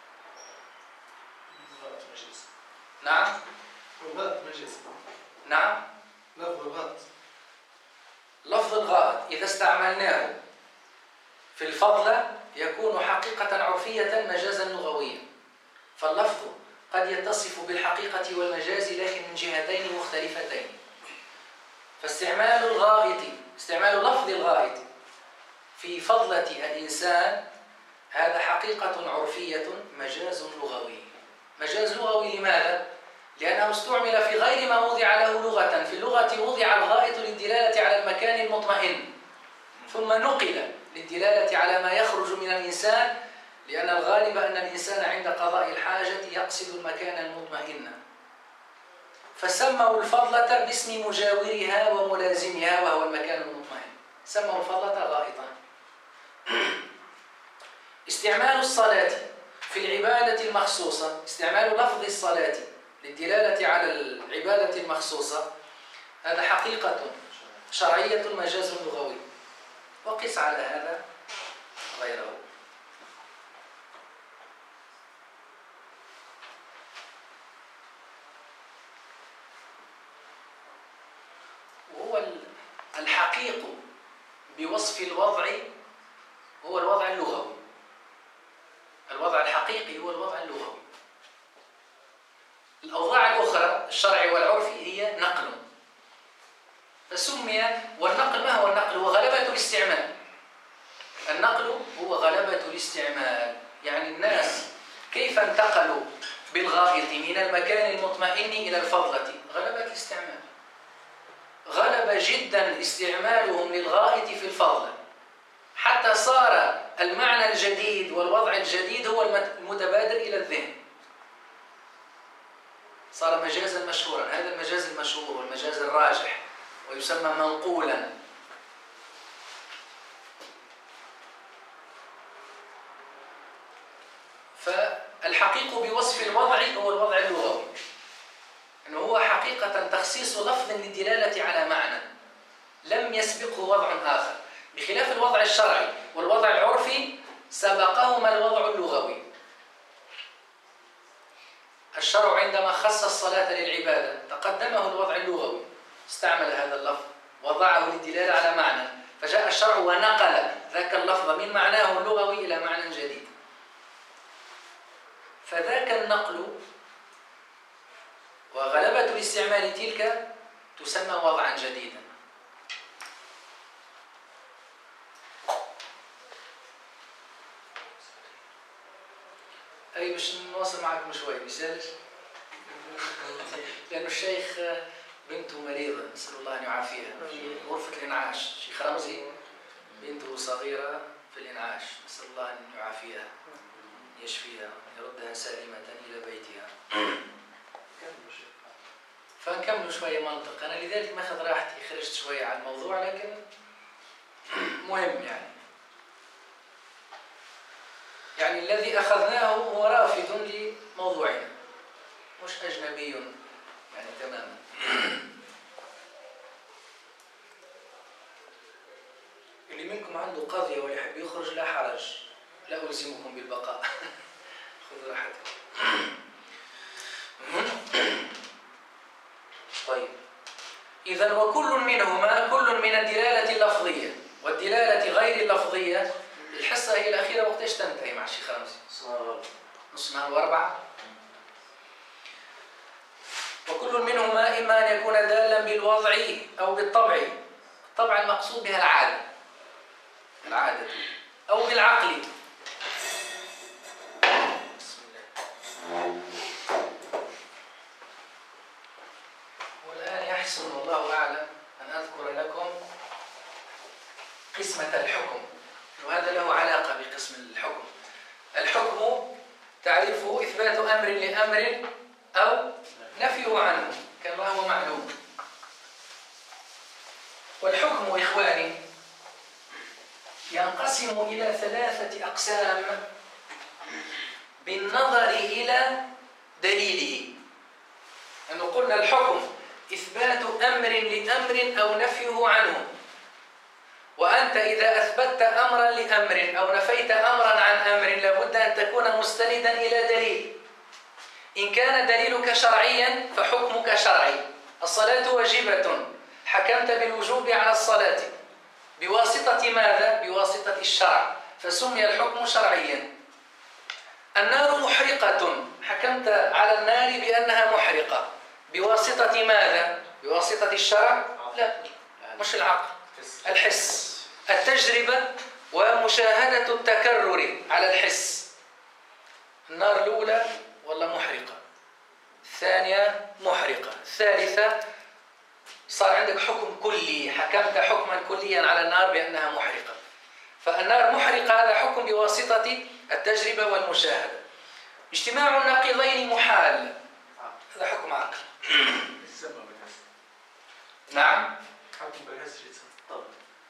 نعم. الغائط مجاز. نعم. لفظ الغائط. لفظ الغائط إذا استعملناه في الفضلة يكون حقيقة عرفية مجازا لغويا. فاللفظ قد يتصف بالحقيقة والمجاز لكن من جهتين مختلفتين. فاستعمال الغائط، استعمال لفظ الغائط في فضلة الإنسان هذا حقيقة عرفية مجاز لغوي. مجاز لغوي لماذا؟ لأنه استعمل في غير ما وضع له لغة. في اللغة وضع الغائط للدلالة على المكان المطمئن، ثم نقل للدلالة على ما يخرج من الإنسان، لأن الغالب أن الإنسان عند قضاء الحاجة يقصد المكان المطمئن، فسموا الفضلة باسم مجاورها وملازمها وهو المكان المطمئن، سموا الفضلة غائطا. استعمال الصلاة في العبادة المخصوصة، استعمال لفظ الصلاة للدلالة على العبادة المخصوصة، هذا حقيقة شرعية مجاز لغوي. وقس على هذا غيره. وهو الحقيق بوصف الوضع هو الوضع اللغوي. الوضع الحقيقي هو الوضع اللغوي. الأوضاع الأخرى الشرعي والعرفي هي نقل، فسمي. والنقل ما هو النقل؟ هو غلبة الاستعمال. النقل هو غلبة الاستعمال، يعني الناس كيف انتقلوا بالغائط من المكان المطمئن إلى الفضلة؟ غلبة الاستعمال، غلب جدا استعمالهم للغائط في الفضل، حتى صار المعنى الجديد والوضع الجديد هو المتبادر إلى الذهن، صار مجازا مشهورا. هذا المجاز المشهور والمجاز الراجح ويسمى منقولا. فالحقيق بوصف الوضع هو الوضع اللغوي، أنه هو حقيقة تخصيص لفظ للدلالة على معنى لم يسبقه وضع آخر، بخلاف الوضع الشرعي والوضع العرفي سبقهما الوضع اللغوي. الشرع عندما خص الصلاة للعبادة تقدمه الوضع اللغوي، استعمل هذا اللفظ وضعه للدلالة على معنى، فجاء الشرع ونقل ذاك اللفظ من معناه اللغوي إلى معنى جديد. فذاك النقل وغلبة الاستعمال تلك تسمى وضعا جديدا. أي باش نواصل معكم شوي بيسالش، لأن الشيخ بنته مريضة نسأل الله أن يعافيها في غرفة الإنعاش. شيخ رمزي بنته صغيرة في الإنعاش، نسأل الله أن يعافيها يشفيها يردها سالمة إلى بيتها. فنكمل شوية منطق. أنا لذلك ما أخذ راحتي، خرجت شوية على الموضوع لكن مهم. يعني الذي أخذناه هو رافد لموضوعنا، مش أجنبي يعني تماما. اللي منكم عنده قضية ويحب يخرج لا حرج، لا ألزمكم بالبقاء. خذوا راحتكم. طيب، إذن وكل منهما، كل من الدلالة اللفظية والدلالة غير اللفظية. الحصة هي الأخيرة وقتاش تنتهي مع الشيخ رمزي؟ نص نهار وأربعة. وكل منهما إما أن يكون دالا بالوضع أو بالطبع. الطبع المقصود بها العادة أو بالعقل. بسم الله. والآن يحسن والله أعلم أن أذكر لكم قسمة الحكم، وهذا له علاقة بقسم الحكم. الحكم تعريفه إثبات أمر لأمر أو نفيه عنه كما هو معلوم. والحكم إخواني ينقسم إلى 3 أقسام بالنظر إلى دليله. أنه قلنا الحكم إثبات أمر لأمر أو نفيه عنه، وأنت إذا أثبتت أمرا لأمر أو نفيت أمرا عن أمر لابد أن تكون مستندا إلى دليل. إن كان دليلك شرعيا فحكمك شرعي. الصلاة واجبة، حكمت بالوجوب على الصلاة بواسطة ماذا؟ بواسطة الشرع، فسمي الحكم شرعيا. النار محرقة، حكمت على النار بأنها محرقة بواسطة ماذا؟ بواسطة الشرع؟ لا، مش العقل، الحس، التجربة ومشاهدة التكرر على الحس. النار الأولى والله محرقة، الثانية محرقة، الثالثة صار عندك حكم كلي، حكمت حكما كليا على النار بأنها محرقة. فالنار محرقة هذا حكم بواسطة التجربة والمشاهدة. اجتماع النقيضين محال، هذا حكم عقل. نعم، حكم بالحس طب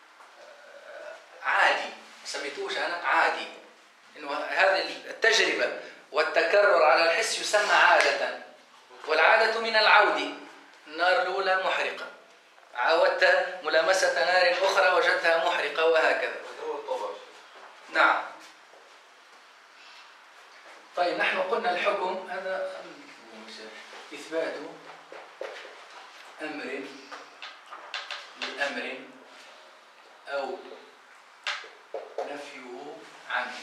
عادي، ما سميتوش أنا عادي، إنه هذه التجربة والتكرر على الحس يسمى عادة، والعادة من العود. النار الأولى محرقة، عاودت ملامسة نار أخرى وجدتها محرقة، وهكذا. نعم. طيب، نحن قلنا الحكم هذا إثبات أمر لأمر أو نفيه عنه.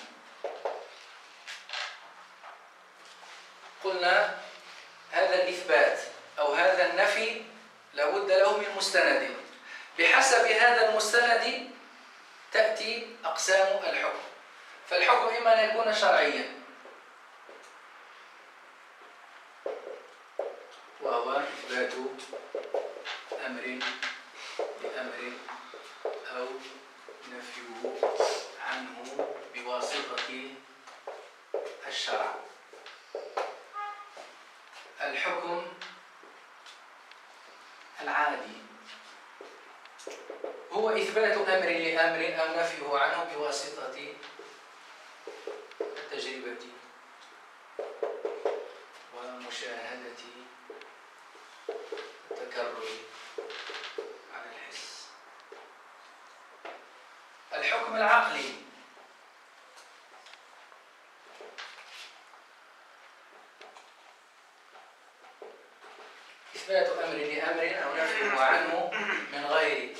قلنا هذا الإثبات أو هذا النفي لابد له من مستند، بحسب هذا المستند تأتي أقسام الحكم. فالحكم إما أن يكون شرعيا وهو إثبات بأمر أو نفيه عنه بواسطة الشرع. الحكم العادي هو إثبات أمر لأمر أو نفيه عنه بواسطة التجربة ومشاهدة التكرر على الحس. الحكم العقلي إثبات أمر لأمر أو نفيه عنه من غير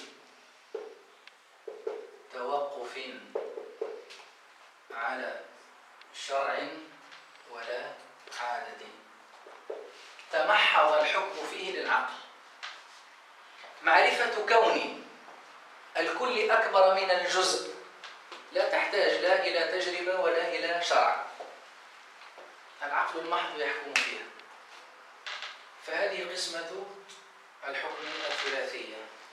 توقف على شرع ولا عادة. تمحض الحكم فيه للعقل. معرفة كون الكل أكبر من الجزء لا تحتاج لا إلى تجربة ولا إلى شرع، العقل المحض يحكم فيها. فهذه قسمة الحكم الثلاثية.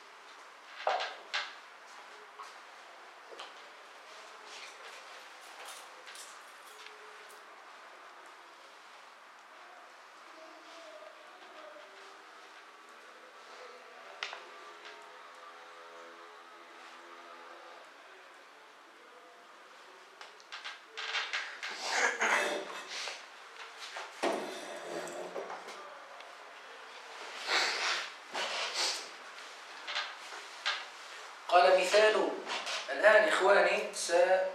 قال مثال. الآن إخواني سيذكر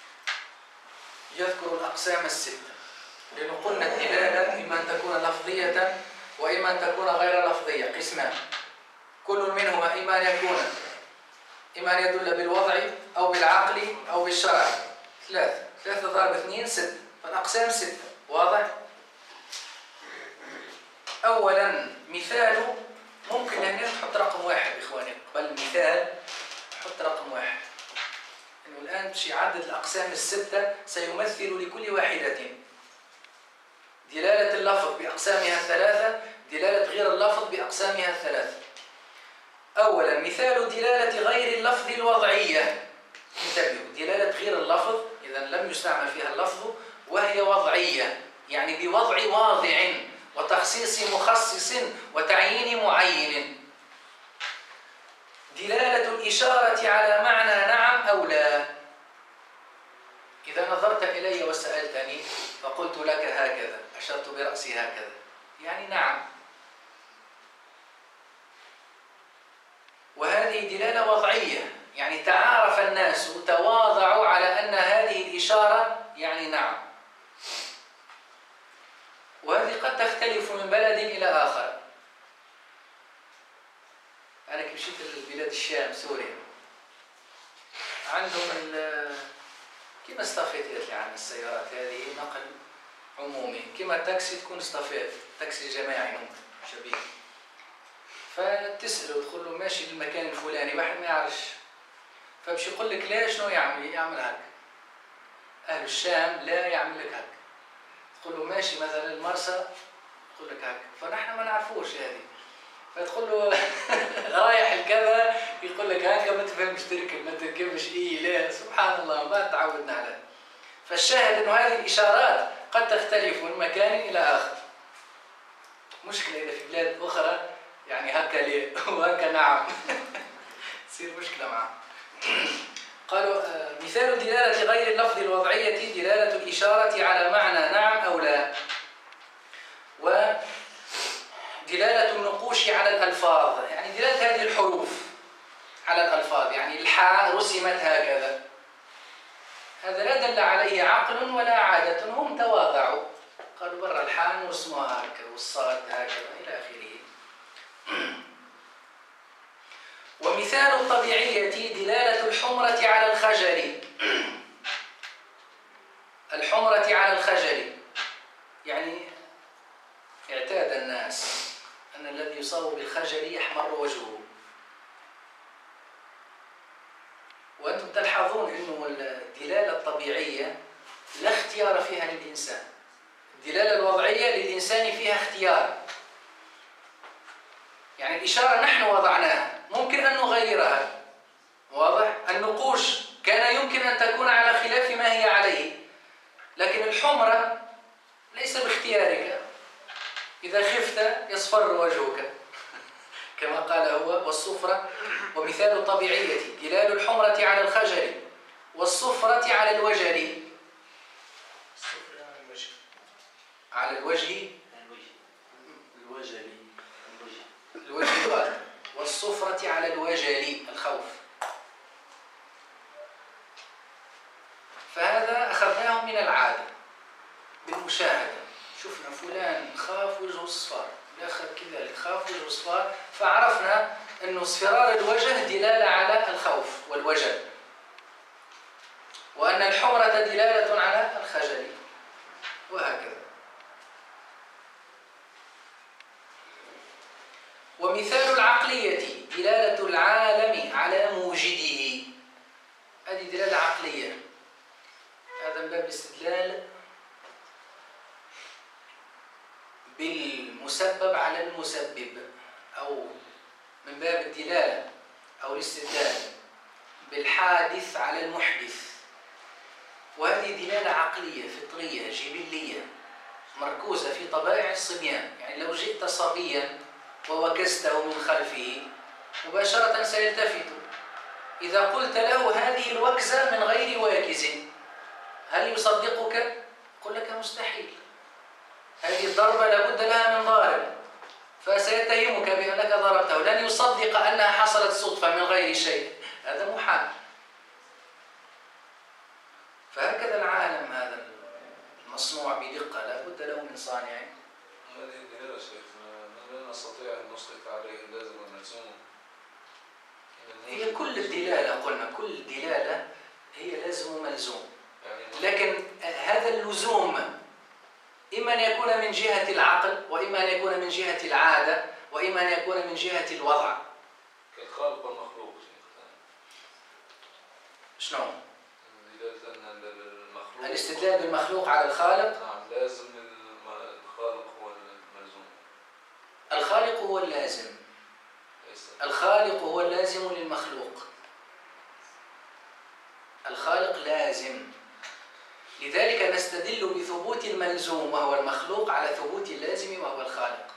الأقسام الستة، لأنه قلنا الدلالة إما أن تكون لفظية وإما أن تكون غير لفظية، قسمان كل منهما إما أن يدل بالوضع أو بالعقل أو بالشرع. ثلاثة ضرب 2 6، فالأقسام 6. واضح؟ أولا مثال، ممكن أن نحط رقم 1 إخواني قبل المثال، حط رقم 1 إنه الآن تشي عدد الأقسام الستة سيمثل لكل واحدة دلالة اللفظ بأقسامها الثلاثة، دلالة غير اللفظ بأقسامها الثلاثة. أولا مثال دلالة غير اللفظ الوضعية. انتبهوا، دلالة غير اللفظ إذا لم يستعمل فيها اللفظ وهي وضعية، يعني بوضع واضع وتخصيص مخصص وتعيين معين. دلالة الإشارة على معنى نعم أو لا. إذا نظرت إلي وسألتني فقلت لك هكذا، أشرت برأسي هكذا، يعني نعم. وهذه دلالة وضعية، يعني تعارف الناس تواضعوا على أن هذه الإشارة يعني نعم. وهذه قد تختلف من بلد إلى آخر. أنا كي مشيت لبلاد الشام سوريا عندهم كما اصطفيت لي عن السيارات هذه نقل عمومي، كما التاكسي تكون اصطفيت تاكسي جماعي ممكن شبيه، فتسأله تقول له ماشي للمكان الفلاني، واحد ما يعرفش، فبش يقول لك لا شنو يعمل هكا. أهل الشام لا يعمل لك هكا، تقول له ماشي مثلا المرسى يقول لك هكا، فنحن ما نعرفوش هذه، فتقول له رايح الكذا يقول لك هكا، ما تفهمش تركب ما تركبش لا سبحان الله ما تعودنا عليه. فالشاهد انه هذه الاشارات قد تختلف من مكان الى اخر. مشكله اذا في بلاد اخرى يعني هكا ليه وهكا نعم تصير مشكله معه. قالوا مثال دلالة غير اللفظ الوضعية دلالة الإشارة على معنى نعم أو لا، ودلالة النقوش على الألفاظ، يعني دلالة هذه الحروف على الألفاظ، يعني الحاء رسمت هكذا، هذا لا دل عليه عقل ولا عادة، هم تواضعوا قالوا برا الحاء نرسمها هكذا والصاد هكذا إلى آخره. ومثال الطبيعية دلالة الحمرة على الخجل. الحمرة على الخجل يعني اعتاد الناس أن الذي يصاب بالخجل يحمر وجهه، وأنتم تلحظون أنه الدلالة الطبيعية لا اختيار فيها للإنسان، الدلالة الوضعية للإنسان فيها اختيار، يعني الإشارة نحن وضعناها الحمرة ليس باختيارك، إذا خفت يصفر وجهك كما قال هو. والصفرة ومثال الطبيعية دلال الحمرة على الخجل والصفرة على الوجل. الصفر على الوجه. على الوجه الوجل الوجه والصفرة على الوجل الخوف. فهذا أخذناه من العادة بالمشاهدة، شفنا فلان خاف وجهه اصفر، الآخر كذلك خاف وجهه اصفر، فعرفنا أن اصفرار الوجه دلالة على الخوف والوجل، وأن الحمرة دلالة على الخجل، وهكذا. ومثال العقلية دلالة العالم على موجده. هذه دلالة عقلية، هذا من باب الاستدلال بالمسبب على المسبب، أو من باب الدلالة أو الاستدلال بالحادث على المحدث. وهذه دلالة عقلية فطرية جبلية مركوزة في طبائع الصبيان. يعني لو جئت صبيا ووكزته من خلفه مباشرة سيلتفت. إذا قلت له هذه الوكزة من غير واكز هل يصدقك؟ يقول لك مستحيل، هذه الضربة لابد لها من ضارب، فسيتهمك بأنك ضربته، لن يصدق أنها حصلت صدفة من غير شيء، هذا محال. فهكذا العالم هذا المصنوع بدقة لابد له من صانع. هذه الدلالة شيخنا لا نستطيع أن نسقط عليه اللازم والملزوم. هي كل الدلالة قلنا كل دلالة هي لازم وملزوم، لكن هذا اللزوم إما أن يكون من جهة العقل، وإما أن يكون من جهة العادة، وإما أن يكون من جهة الوضع. كالخالق والمخلوق شيخنا. شنو؟ المخلوق الاستدلال بالمخلوق على الخالق. نعم، لازم الخالق هو الملزوم. الخالق هو اللازم، الخالق هو اللازم للمخلوق، الخالق لازم. لذلك نستدل بثبوت الملزوم وهو المخلوق على ثبوت اللازم وهو الخالق.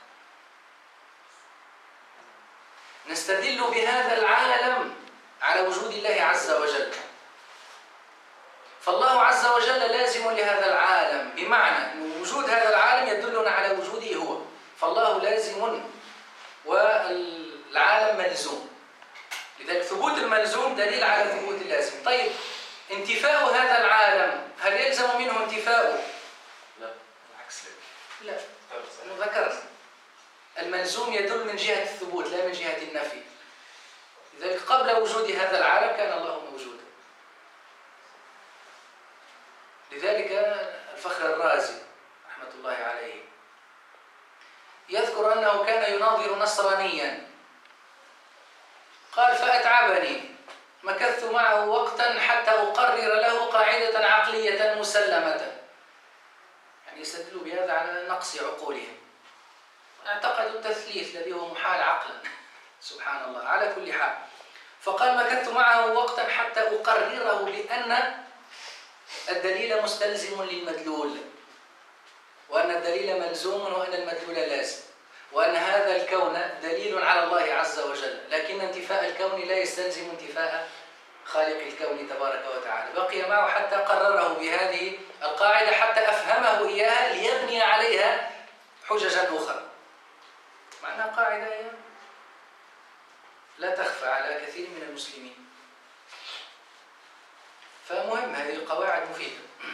نستدل بهذا العالم على وجود الله عز وجل، فالله عز وجل لازم لهذا العالم، بمعنى أن وجود هذا العالم يدلنا على وجوده هو، فالله لازم والعالم ملزوم. لذلك ثبوت الملزوم دليل على ثبوت اللازم. طيب انتفاء هذا العالم هل يلزم منه انتفاؤه؟ لا، العكس. لا، ذكرنا الملزوم يدل من جهة الثبوت لا من جهة النفي. لذلك قبل وجود هذا العالم كان الله موجودا. لذلك الفخر الرازي رحمة الله عليه يذكر أنه كان يناظر نصرانيا، قال فأتعبني، مكثت معه وقتا حتى أقرر له قاعدة عقلية مسلمة. يعني يستدل بهذا على نقص عقولهم، اعتقدوا التثليث الذي هو محال عقلا سبحان الله. على كل حال، فقال مكثت معه وقتا حتى أقرره بأن الدليل مستلزم للمدلول، وأن الدليل ملزوم، وأن المدلول لازم، وأن هذا الكون دليل على الله عز وجل، لكن انتفاء الكون لا يستلزم انتفاء خالق الكون تبارك وتعالى. بقي معه حتى قرره بهذه القاعدة حتى أفهمه إياها ليبني عليها حججا أخرى، مع أنها قاعدة لا تخفى على كثير من المسلمين. فمهم، هذه القواعد مفيدة.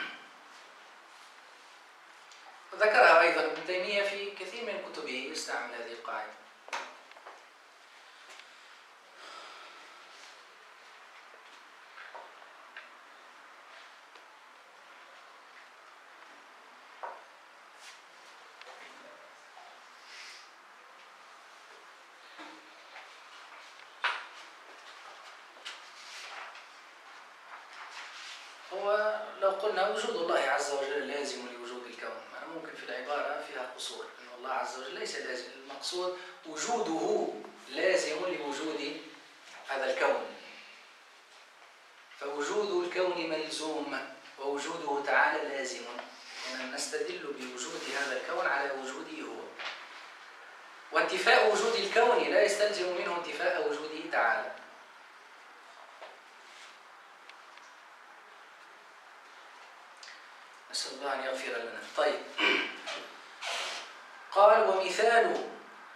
ذكرها أيضا ابن تيمية في كثير من كتبه، يستعمل هذه القاعدة. هو لو قلنا وجود الله عز وجل لازم لوجود الكون، ممكن في العبارة فيها قصور، أن الله عز وجل ليس لازم، المقصود وجوده لازم لوجود هذا الكون، فوجود الكون ملزوم ووجوده تعالى لازم. إن نستدل بوجود هذا الكون على وجوده هو، وانتفاء وجود الكون لا يستلزم منه انتفاء وجوده تعالى. نسأل الله أن يغفر لنا. طيب، قال ومثال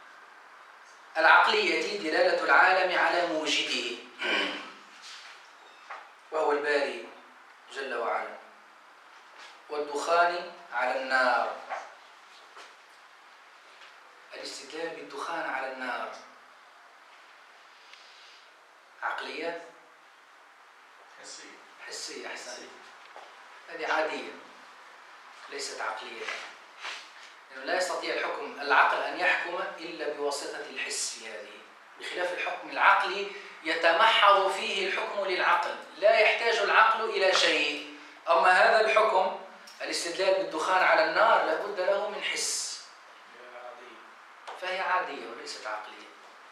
العقلية دلالة العالم على موجده وهو الباري جل وعلا، والدخان على النار. الاستدلال بالدخان على النار عقلية حسية. أحسن، هذه عادية ليست عقلية، لأنه لا يستطيع العقل أن يحكم إلا بواسطة الحس في هذه، بخلاف الحكم العقلي يتمحض فيه الحكم للعقل، لا يحتاج العقل إلى شيء. أما هذا الحكم الاستدلال بالدخان على النار لابد له من حس، فهي عادية وليست عقلية.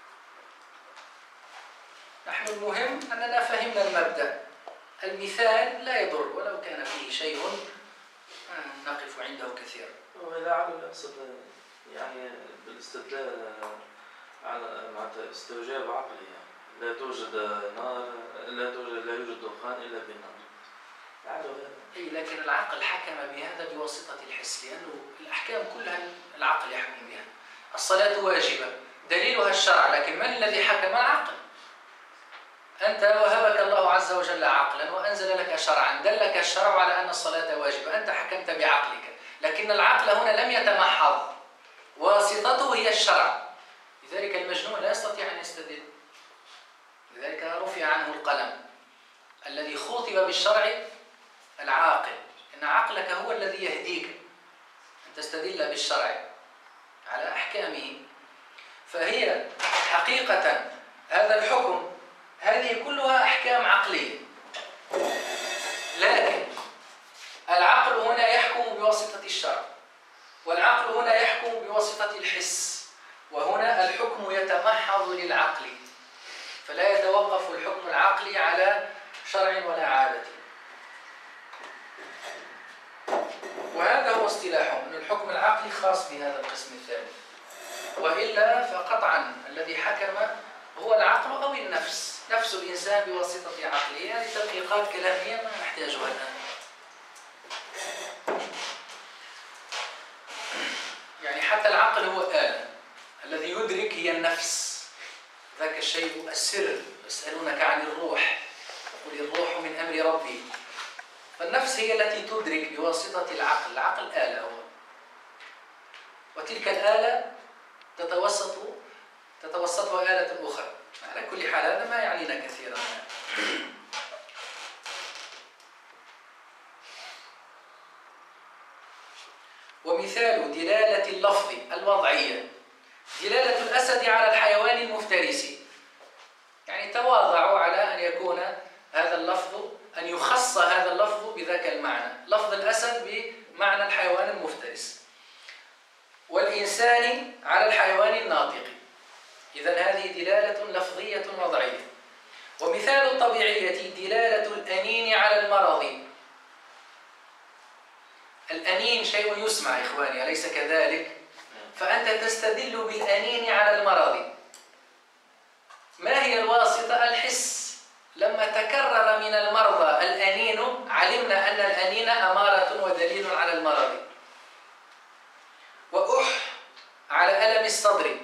نحن المهم أننا فهمنا المبدأ، المثال لا يضر ولو كان فيه شيء نقف عنده كثيرا. ولعله يقصد يعني بالاستدلال على معناتها استوجاب عقلي، يعني لا توجد نار، لا يوجد دخان إلا بالنار. أي، لكن العقل حكم بهذا بواسطة الحس، لأنه الأحكام كلها العقل يحكم بها. الصلاة واجبة دليلها الشرع، لكن من الذي حكم؟ العقل. أنت وهبك الله عز وجل عقلا وأنزل لك شرعا، دلك الشرع على أن الصلاة واجبة، أنت حكمت بعقلك، لكن العقل هنا لم يتمحض، واسطته هي الشرع. لذلك المجنون لا يستطيع أن يستدل، لذلك رفع عنه القلم. الذي خوطب بالشرع العاقل، إن عقلك هو الذي يهديك أن تستدل بالشرع على أحكامه. فهي حقيقة هذا الحكم هذه كلها أحكام عقلية، لكن العقل هنا يحكم بواسطة الشرع، والعقل هنا يحكم بواسطة الحس، وهنا الحكم يتمحض للعقل، فلا يتوقف الحكم العقلي على شرع ولا عادة. وهذا هو اصطلاحهم، أن الحكم العقلي خاص بهذا القسم الثالث، وإلا فقطعا الذي حكم هو العقل أو النفس، نفس الإنسان بواسطة عقله. هذه تدقيقات كلامية ما نحتاجها الآن. يعني حتى العقل هو آلة، الذي يدرك هي النفس، ذاك الشيء السر. يسألونك عن الروح، قل الروح من أمر ربي. فالنفس هي التي تدرك بواسطة العقل، العقل آلة هو، وتلك الآلة تتوسطها آلة أخرى. على كل حال هذا ما يعنينا كثيرا. ومثال دلالة اللفظ الوضعية دلالة الأسد على الحيوان المفترس، يعني تواضعوا على أن يكون هذا اللفظ، أن يخص هذا اللفظ بذاك المعنى، لفظ الأسد بمعنى الحيوان المفترس، والإنسان على الحيوان الناطق. إذن هذه دلالة لفظية وضعية. ومثال الطبيعية دلالة الأنين على المرض. الأنين شيء يسمع إخواني، أليس كذلك؟ فأنت تستدل بالأنين على المرض. ما هي الواسطة؟ الحس. لما تكرر من المرضى الأنين علمنا أن الأنين أمارة ودليل على المرض. وأح على ألم الصدر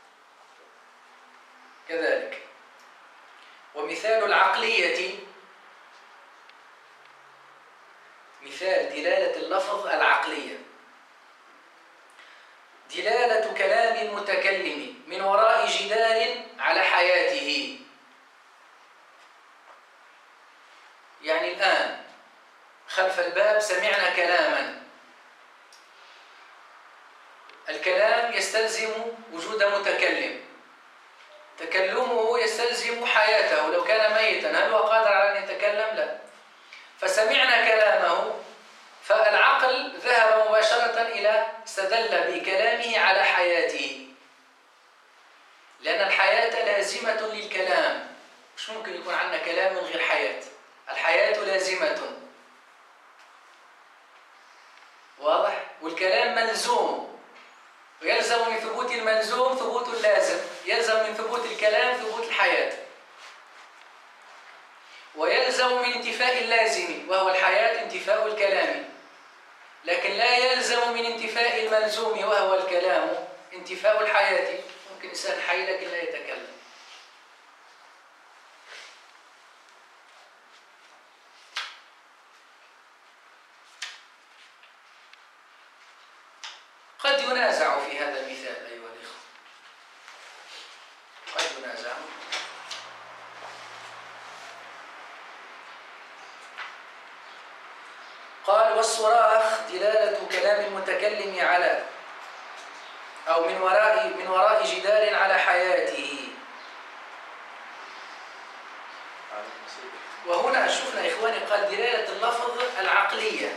كذلك. ومثال العقلية مثال دلالة اللفظ العقلية دلالة كلام المتكلم من وراء جدار على حياته. يعني الآن خلف الباب سمعنا كلاما، الكلام يستلزم وجود متكلم، تكلمه يستلزم حياته. لو كان ميتا هل هو قادر على أن يتكلم؟ لا. فسمعنا كلامه، فالعقل ذهب مباشرة إلى استدل بكلامه على حياته، لأن الحياة لازمة للكلام. مش ممكن يكون عندنا كلام من غير حياة، الحياة لازمة. الملزوم، ويلزم من ثبوت الملزوم ثبوت اللازم، يلزم من ثبوت الكلام ثبوت الحياة، ويلزم من انتفاء اللازم وهو الحياة انتفاء الكلام، لكن لا يلزم من انتفاء الملزوم وهو الكلام انتفاء الحياة. ممكن إنسان حي لكن لا يتكلم. قد ينازع في هذا المثال أيها الإخوة، قد ينازع. قال والصراخ دلالة كلام المتكلم على أو من وراء جدال على حياته. وهنا شفنا إخواني قال دلالة اللفظ العقلية،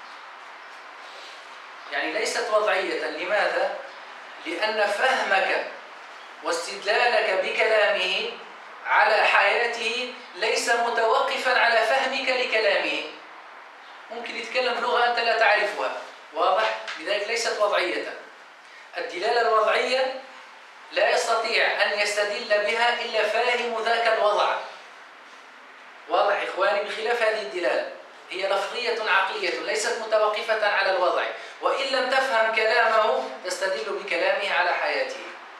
يعني ليست وضعية. لماذا؟ لأن فهمك واستدلالك بكلامه على حياته ليس متوقفا على فهمك لكلامه. ممكن يتكلم بلغة أنت لا تعرفها، واضح؟ لذلك ليست وضعية. الدلالة الوضعية لا يستطيع أن يستدل بها إلا فاهم ذاك الوضع، واضح إخواني؟ بخلاف هذه الدلالة هي لفظية عقلية ليست متوقفة على الوضع، وإن لم تفهم كلامه تستدل بكلامه على حياته.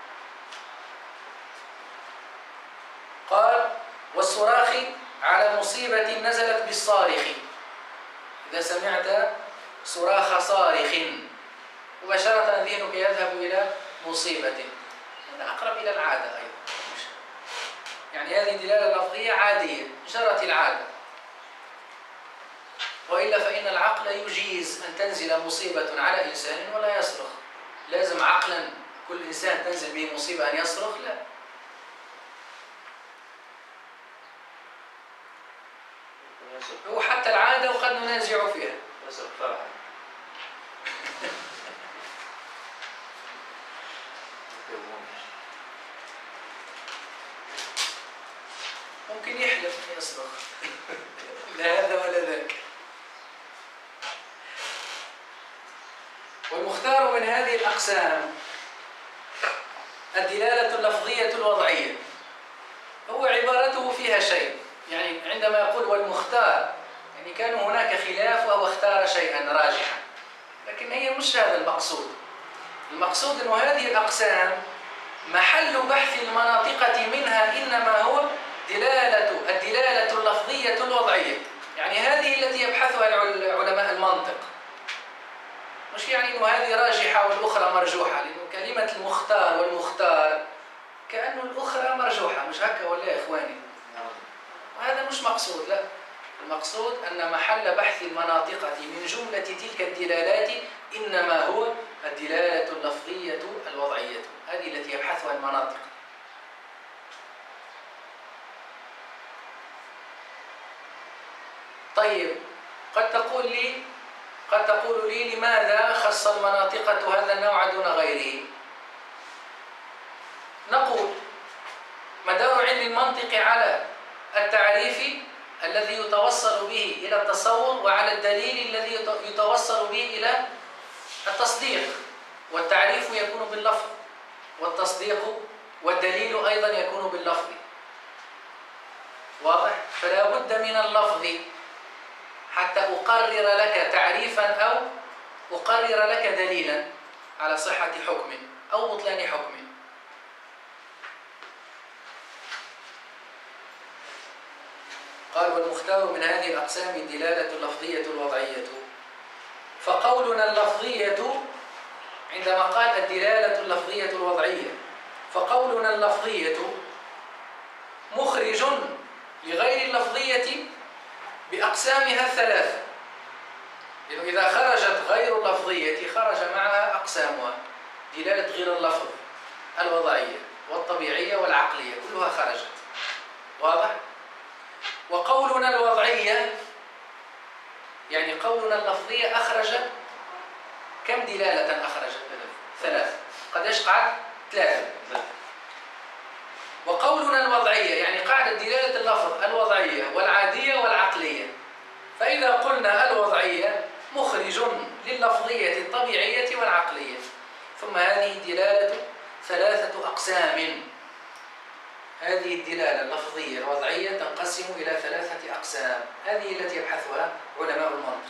قال والصراخ على مصيبة نزلت بالصارخ. إذا سمعت صراخ صارخ مباشرة ذهنك يذهب إلى مصيبة، هذا أقرب إلى العادة أيضا. يعني هذه دلالة لفظية عادية جرت العادة، وإلا فإن العقل يجيز أن تنزل مصيبة على إنسان ولا يصرخ. لازم عقلا كل إنسان تنزل به مصيبة أن يصرخ؟ لا. وحتى العادة وقد ننازع فيها. ممكن يحلف يصرخ لا هذا ولا ذاك. والمختار من هذه الأقسام الدلالة اللفظية الوضعية، هو عبارته فيها شيء. يعني عندما يقول والمختار يعني كان هناك خلاف وهو اختار شيئا راجحا، لكن هي مش هذا المقصود. المقصود أن هذه الأقسام محل بحث المناطقة منها إنما هو الدلالة اللفظية الوضعية. يعني هذه التي يبحثها علماء المنطق، مش يعني أنه هذه راجحة والأخرى مرجوحة، لأنه كلمة المختار والمختار كأنه الأخرى مرجوحة، مش هكا ولا يا إخواني؟ وهذا مش مقصود، لا. المقصود أن محل بحث المناطقة من جملة تلك الدلالات إنما هو الدلالة اللفظية الوضعية، هذه التي يبحثها المناطق. طيب قد تقول لي لماذا خص المناطقة هذا النوع دون غيره؟ نقول مدار علم المنطق على التعريف الذي يتوصل به إلى التصور، وعلى الدليل الذي يتوصل به إلى التصديق. والتعريف يكون باللفظ، والتصديق والدليل أيضا يكون باللفظ، واضح؟ فلا بد من اللفظ حتى أقرر لك تعريفا أو أقرر لك دليلا على صحة حكم أو بطلان حكم. قال والمختار من هذه الأقسام الدلالة اللفظية الوضعية. فقولنا اللفظية عندما قال الدلالة اللفظية الوضعية، فقولنا اللفظية مخرج لغير اللفظية بأقسامها الثلاثة، لأنه إذا خرجت غير اللفظية خرج معها أقسامها، دلالة غير اللفظ الوضعية والطبيعية والعقلية كلها خرجت، واضح؟ وقولنا الوضعية يعني قولنا اللفظية أخرج كم دلالة أخرجت؟ ثلاث. قديش قعد؟ ثلاثة. وقولنا الوضعية يعني قاعدة دلالة اللفظ الوضعية والعادية والعقلية. فإذا قلنا الوضعية مخرج لللفظية الطبيعية والعقلية. ثم هذه الدلالة 3 أقسام. هذه الدلالة اللفظية الوضعية تنقسم إلى 3 أقسام، هذه التي يبحثها علماء المنطق: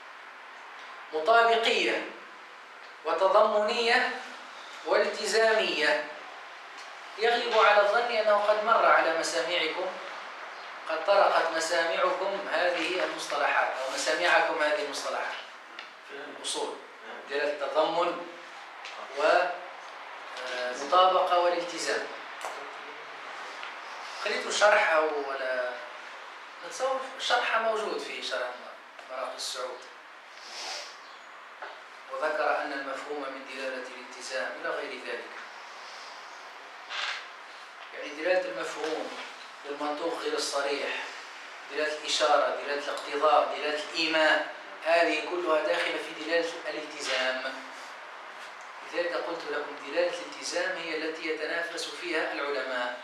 مطابقية، وتضمنية، والتزامية. يغلب على الظن أنه قد مر على مسامعكم، قد طرقت مسامعكم هذه المصطلحات، أو مسامعكم هذه المصطلحات في الأصول: دلالة التضمن والمطابقة والالتزام. قريت الشرح ولا نتصور الشرح موجود في شرح مراقي السعود، وذكر أن المفهوم من دلالة الالتزام إلى غير ذلك. يعني دلالة المفهوم للمنطوق غير الصريح، دلالة الإشارة، دلالة الاقتضاء، دلالة الإيماء، هذه كلها داخلة في دلالة الالتزام. لذلك قلت لكم دلالة الالتزام هي التي يتنافس فيها العلماء.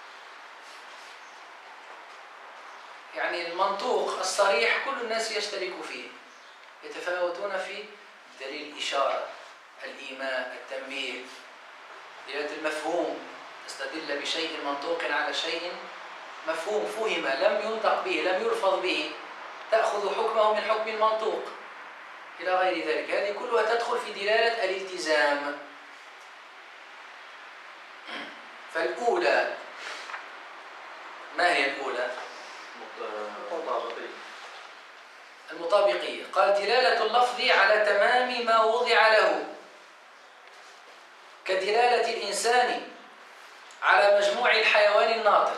يعني المنطوق الصريح كل الناس يشترك فيه، يتفاوتون في دليل الإشارة، الإيماء، التنبيه. دلالة المفهوم تستدل بشيء منطوق على شيء مفهوم، فهم، لم ينطق به، لم يلفظ به، تأخذ حكمه من حكم المنطوق إلى غير ذلك. هذه كلها تدخل في دلالة الالتزام. فالأولى، ما هي الأولى؟ المطابقية. قال: دلالة اللفظ على تمام ما وضع له، كدلالة الإنسان على مجموع الحيوان الناطق،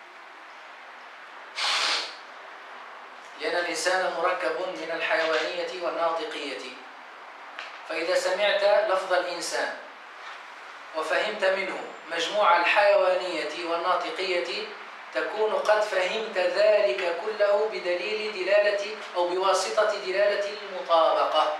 لأن الإنسان مركب من الحيوانية والناطقية. فإذا سمعت لفظ الإنسان وفهمت منه مجموع الحيوانية والناطقية، تكون قد فهمت ذلك كله بدليل دلالة أو بواسطة دلالة المطابقة.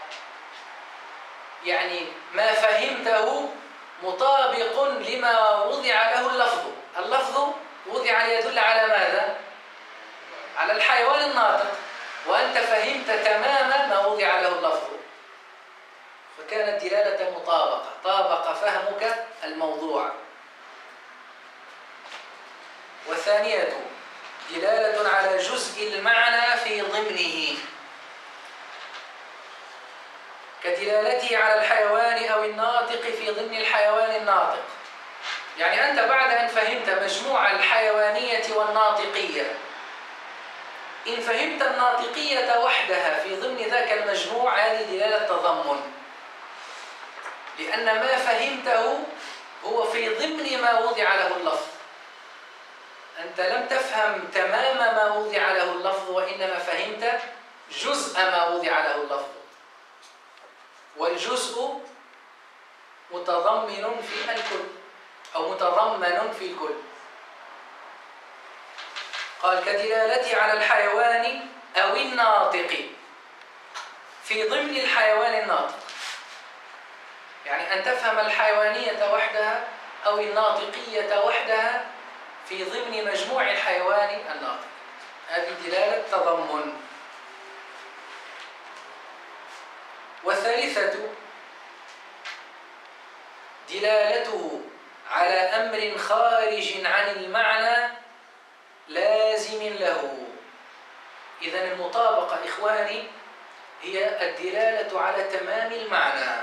يعني ما فهمته مطابق لما وضع له اللفظ. اللفظ وضع ليدل على ماذا؟ على الحيوان الناطق، وأنت فهمت تماما ما وضع له اللفظ، فكانت دلالة مطابقة، طابق فهمك الموضوع. والثانية دلالة على جزء المعنى في ضمنه، كدلالته على الحيوان أو الناطق في ضمن الحيوان الناطق. يعني أنت بعد أن فهمت مجموع الحيوانية والناطقية، إن فهمت الناطقية وحدها في ضمن ذاك المجموع، هذه دلالة تضمن، لأن ما فهمته هو في ضمن ما وضع له اللفظ. أنت لم تفهم تمام ما وضع له اللفظ، وإنما فهمت جزء ما وضع له اللفظ، والجزء متضمن في الكل أو متضمن في الكل. قال: كدلالته على الحيوان أو الناطق في ضمن الحيوان الناطق. يعني أن تفهم الحيوانية وحدها أو الناطقية وحدها في ضمن مجموع الحيوان الناطق، هذه دلالة تضمن. والثالثة دلالته على أمر خارج عن المعنى لازم له. إذن المطابقة إخواني هي الدلالة على تمام المعنى،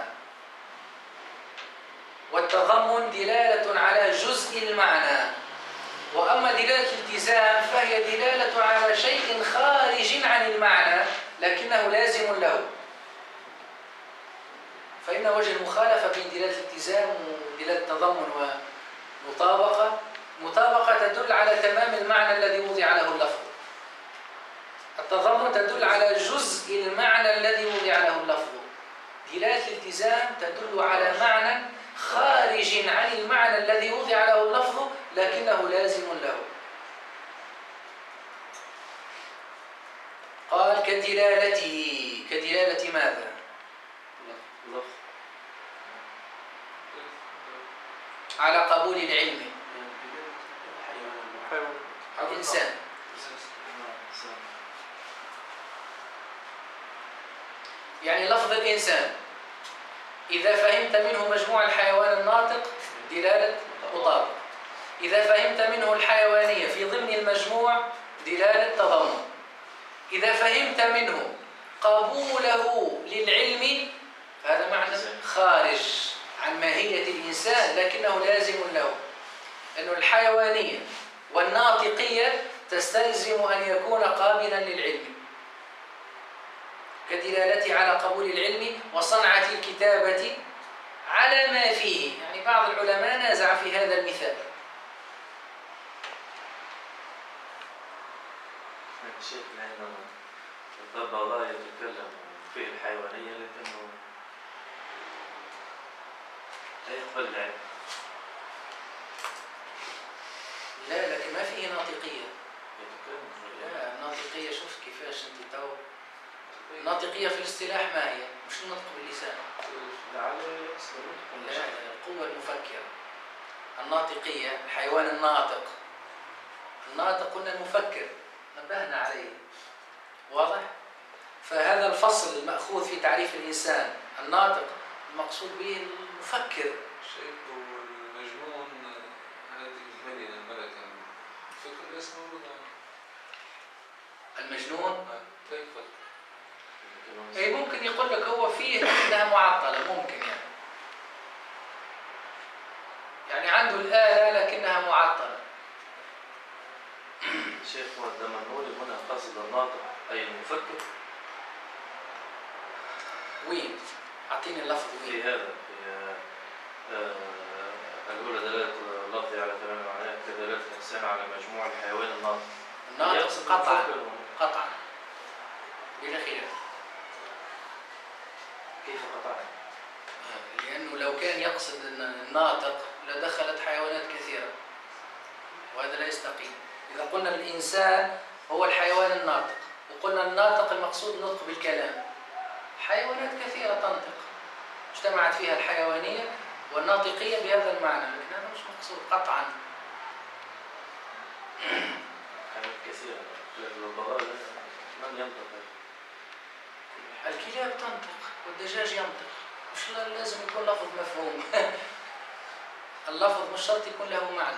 والتضمن دلالة على جزء المعنى. وأما دلالة الالتزام فهي دلالة على شيء خارج عن المعنى لكنه لازم له. فإن وجه المخالفة بين دلالة الالتزام ودلالة التضمن ومطابقة، مطابقة تدل على تمام المعنى الذي وضع له اللفظ، التضمن تدل على جزء المعنى الذي وضع له اللفظ. دلالة الالتزام تدل على معنى خارج عن المعنى الذي وضع له اللفظ لكنه لازم له. قال: كدلالته، كدلالة ماذا؟ على قبول العلم. الإنسان يعني لفظ الإنسان إذا فهمت منه مجموع الحيوان الناطق دلالة مطابق. إذا فهمت منه الحيوانية في ضمن المجموع دلالة تضمن. إذا فهمت منه قبوله للعلم هذا معنى خارج عن ماهية الإنسان لكنه لازم له، أن الحيوانية والناطقية تستلزم أن يكون قابلا للعلم كدلالته على قبول العلم وصنعة الكتابة على ما فيه. يعني بعض العلماء نازع في هذا المثال. الشيخ لأنه الببغاء يتكلم فيه الحيوانية لكنه لا يقبل العلم. لا لكن ما فيه ناطقية. يتكلم لا الناطقية شوف كيفاش انت تو. الناطقية في الاصطلاح ما هي؟ مش النطق باللسان. لا القوة المفكرة. الناطقية الحيوان الناطق. الناطق قلنا المفكر نبهنا عليه. واضح؟ فهذا الفصل المأخوذ في تعريف الإنسان الناطق المقصود به المفكر. شيخ والمجنون هذه الملكة الفكر ليس موجود المجنون كيف يفكر؟ أي ممكن يقول لك هو فيه لكنها معطلة ممكن يعني عنده الآلة لكنها معطلة. الشيخ الدمنهوري هنا قصد الناطق أي المفكر. وين؟ أعطيني اللفظ في وين؟ هذا في الأولى دلالة اللفظ على تمام معناه كدلالة الإنسان على مجموع الحيوان الناطق. الناطق قطعا بلا خلاف. كيف قطعا؟ لأنه لو كان يقصد الناطق لدخلت حيوانات كثيرة وهذا لا يستقيم. إذا قلنا الإنسان هو الحيوان الناطق وقلنا الناطق المقصود نطق بالكلام، حيوانات كثيرة تنطق اجتمعت فيها الحيوانية والناطقية بهذا المعنى، لكن هذا مش مقصود قطعا. حيوانات كثيرة الببغاء من ينطق؟ الكلاب تنطق والدجاج ينطق، مش لازم يكون لفظ مفهوم. اللفظ مش شرط يكون له معنى.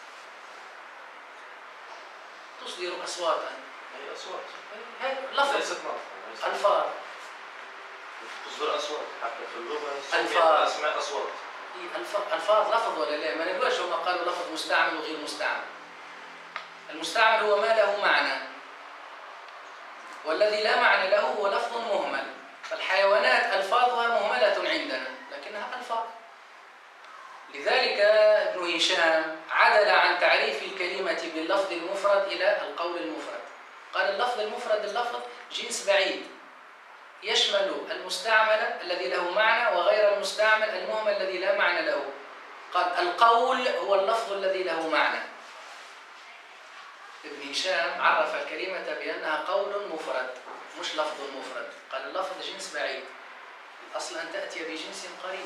تصدر أصواتا. هي أصوات. لفظ ليست نطق. ألفاظ. تصدر أصوات حتى في اللغة. ألفاظ. أسماء أصوات. ألفاظ لفظ ولا لا؟ ما نقولش هم قالوا لفظ مستعمل وغير مستعمل. المستعمل هو ما له معنى، والذي لا معنى له هو لفظ مهمل. فالحيوانات ألفاظها مهملة عندنا لكنها ألفاظ. لذلك ابن هشام عدل عن تعريف الكلمة باللفظ المفرد إلى القول المفرد. قال اللفظ المفرد اللفظ جنس بعيد يشمل المستعمل الذي له معنى وغير المستعمل المهمل الذي لا معنى له. قال القول هو اللفظ الذي له معنى. ابن هشام عرف الكلمة بأنها قول مفرد مش لفظ مفرد. قال اللفظ جنس بعيد، الأصل أن تأتي بجنس قريب.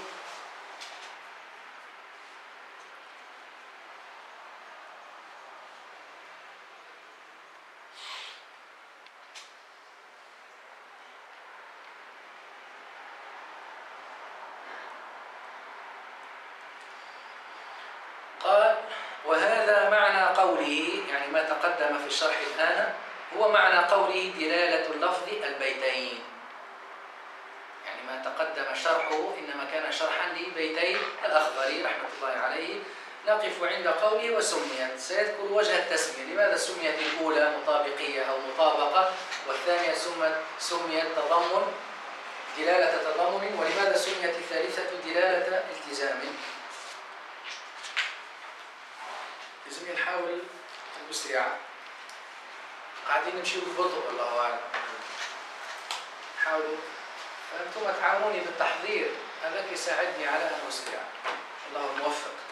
قال وهذا معنى قوله، يعني ما تقدم في الشرح الآن هو معنى قوله دلالة اللفظ البيتين. يعني ما تقدم شرحه إنما كان شرحا لبيتي الأخضري رحمة الله عليه. نقف عند قوله وسميت. سيذكر وجه التسمية، لماذا سميت الأولى مطابقية أو مطابقة والثانية سميت تضمن دلالة تضمن، ولماذا سميت الثالثة دلالة التزام. لازم نحاول نسرع، قاعدين نمشي ببطء والله أعلم. حاولوا فأنتم تعاونوني بالتحضير، هذاك يساعدني على أن أسرع. الله الموفق.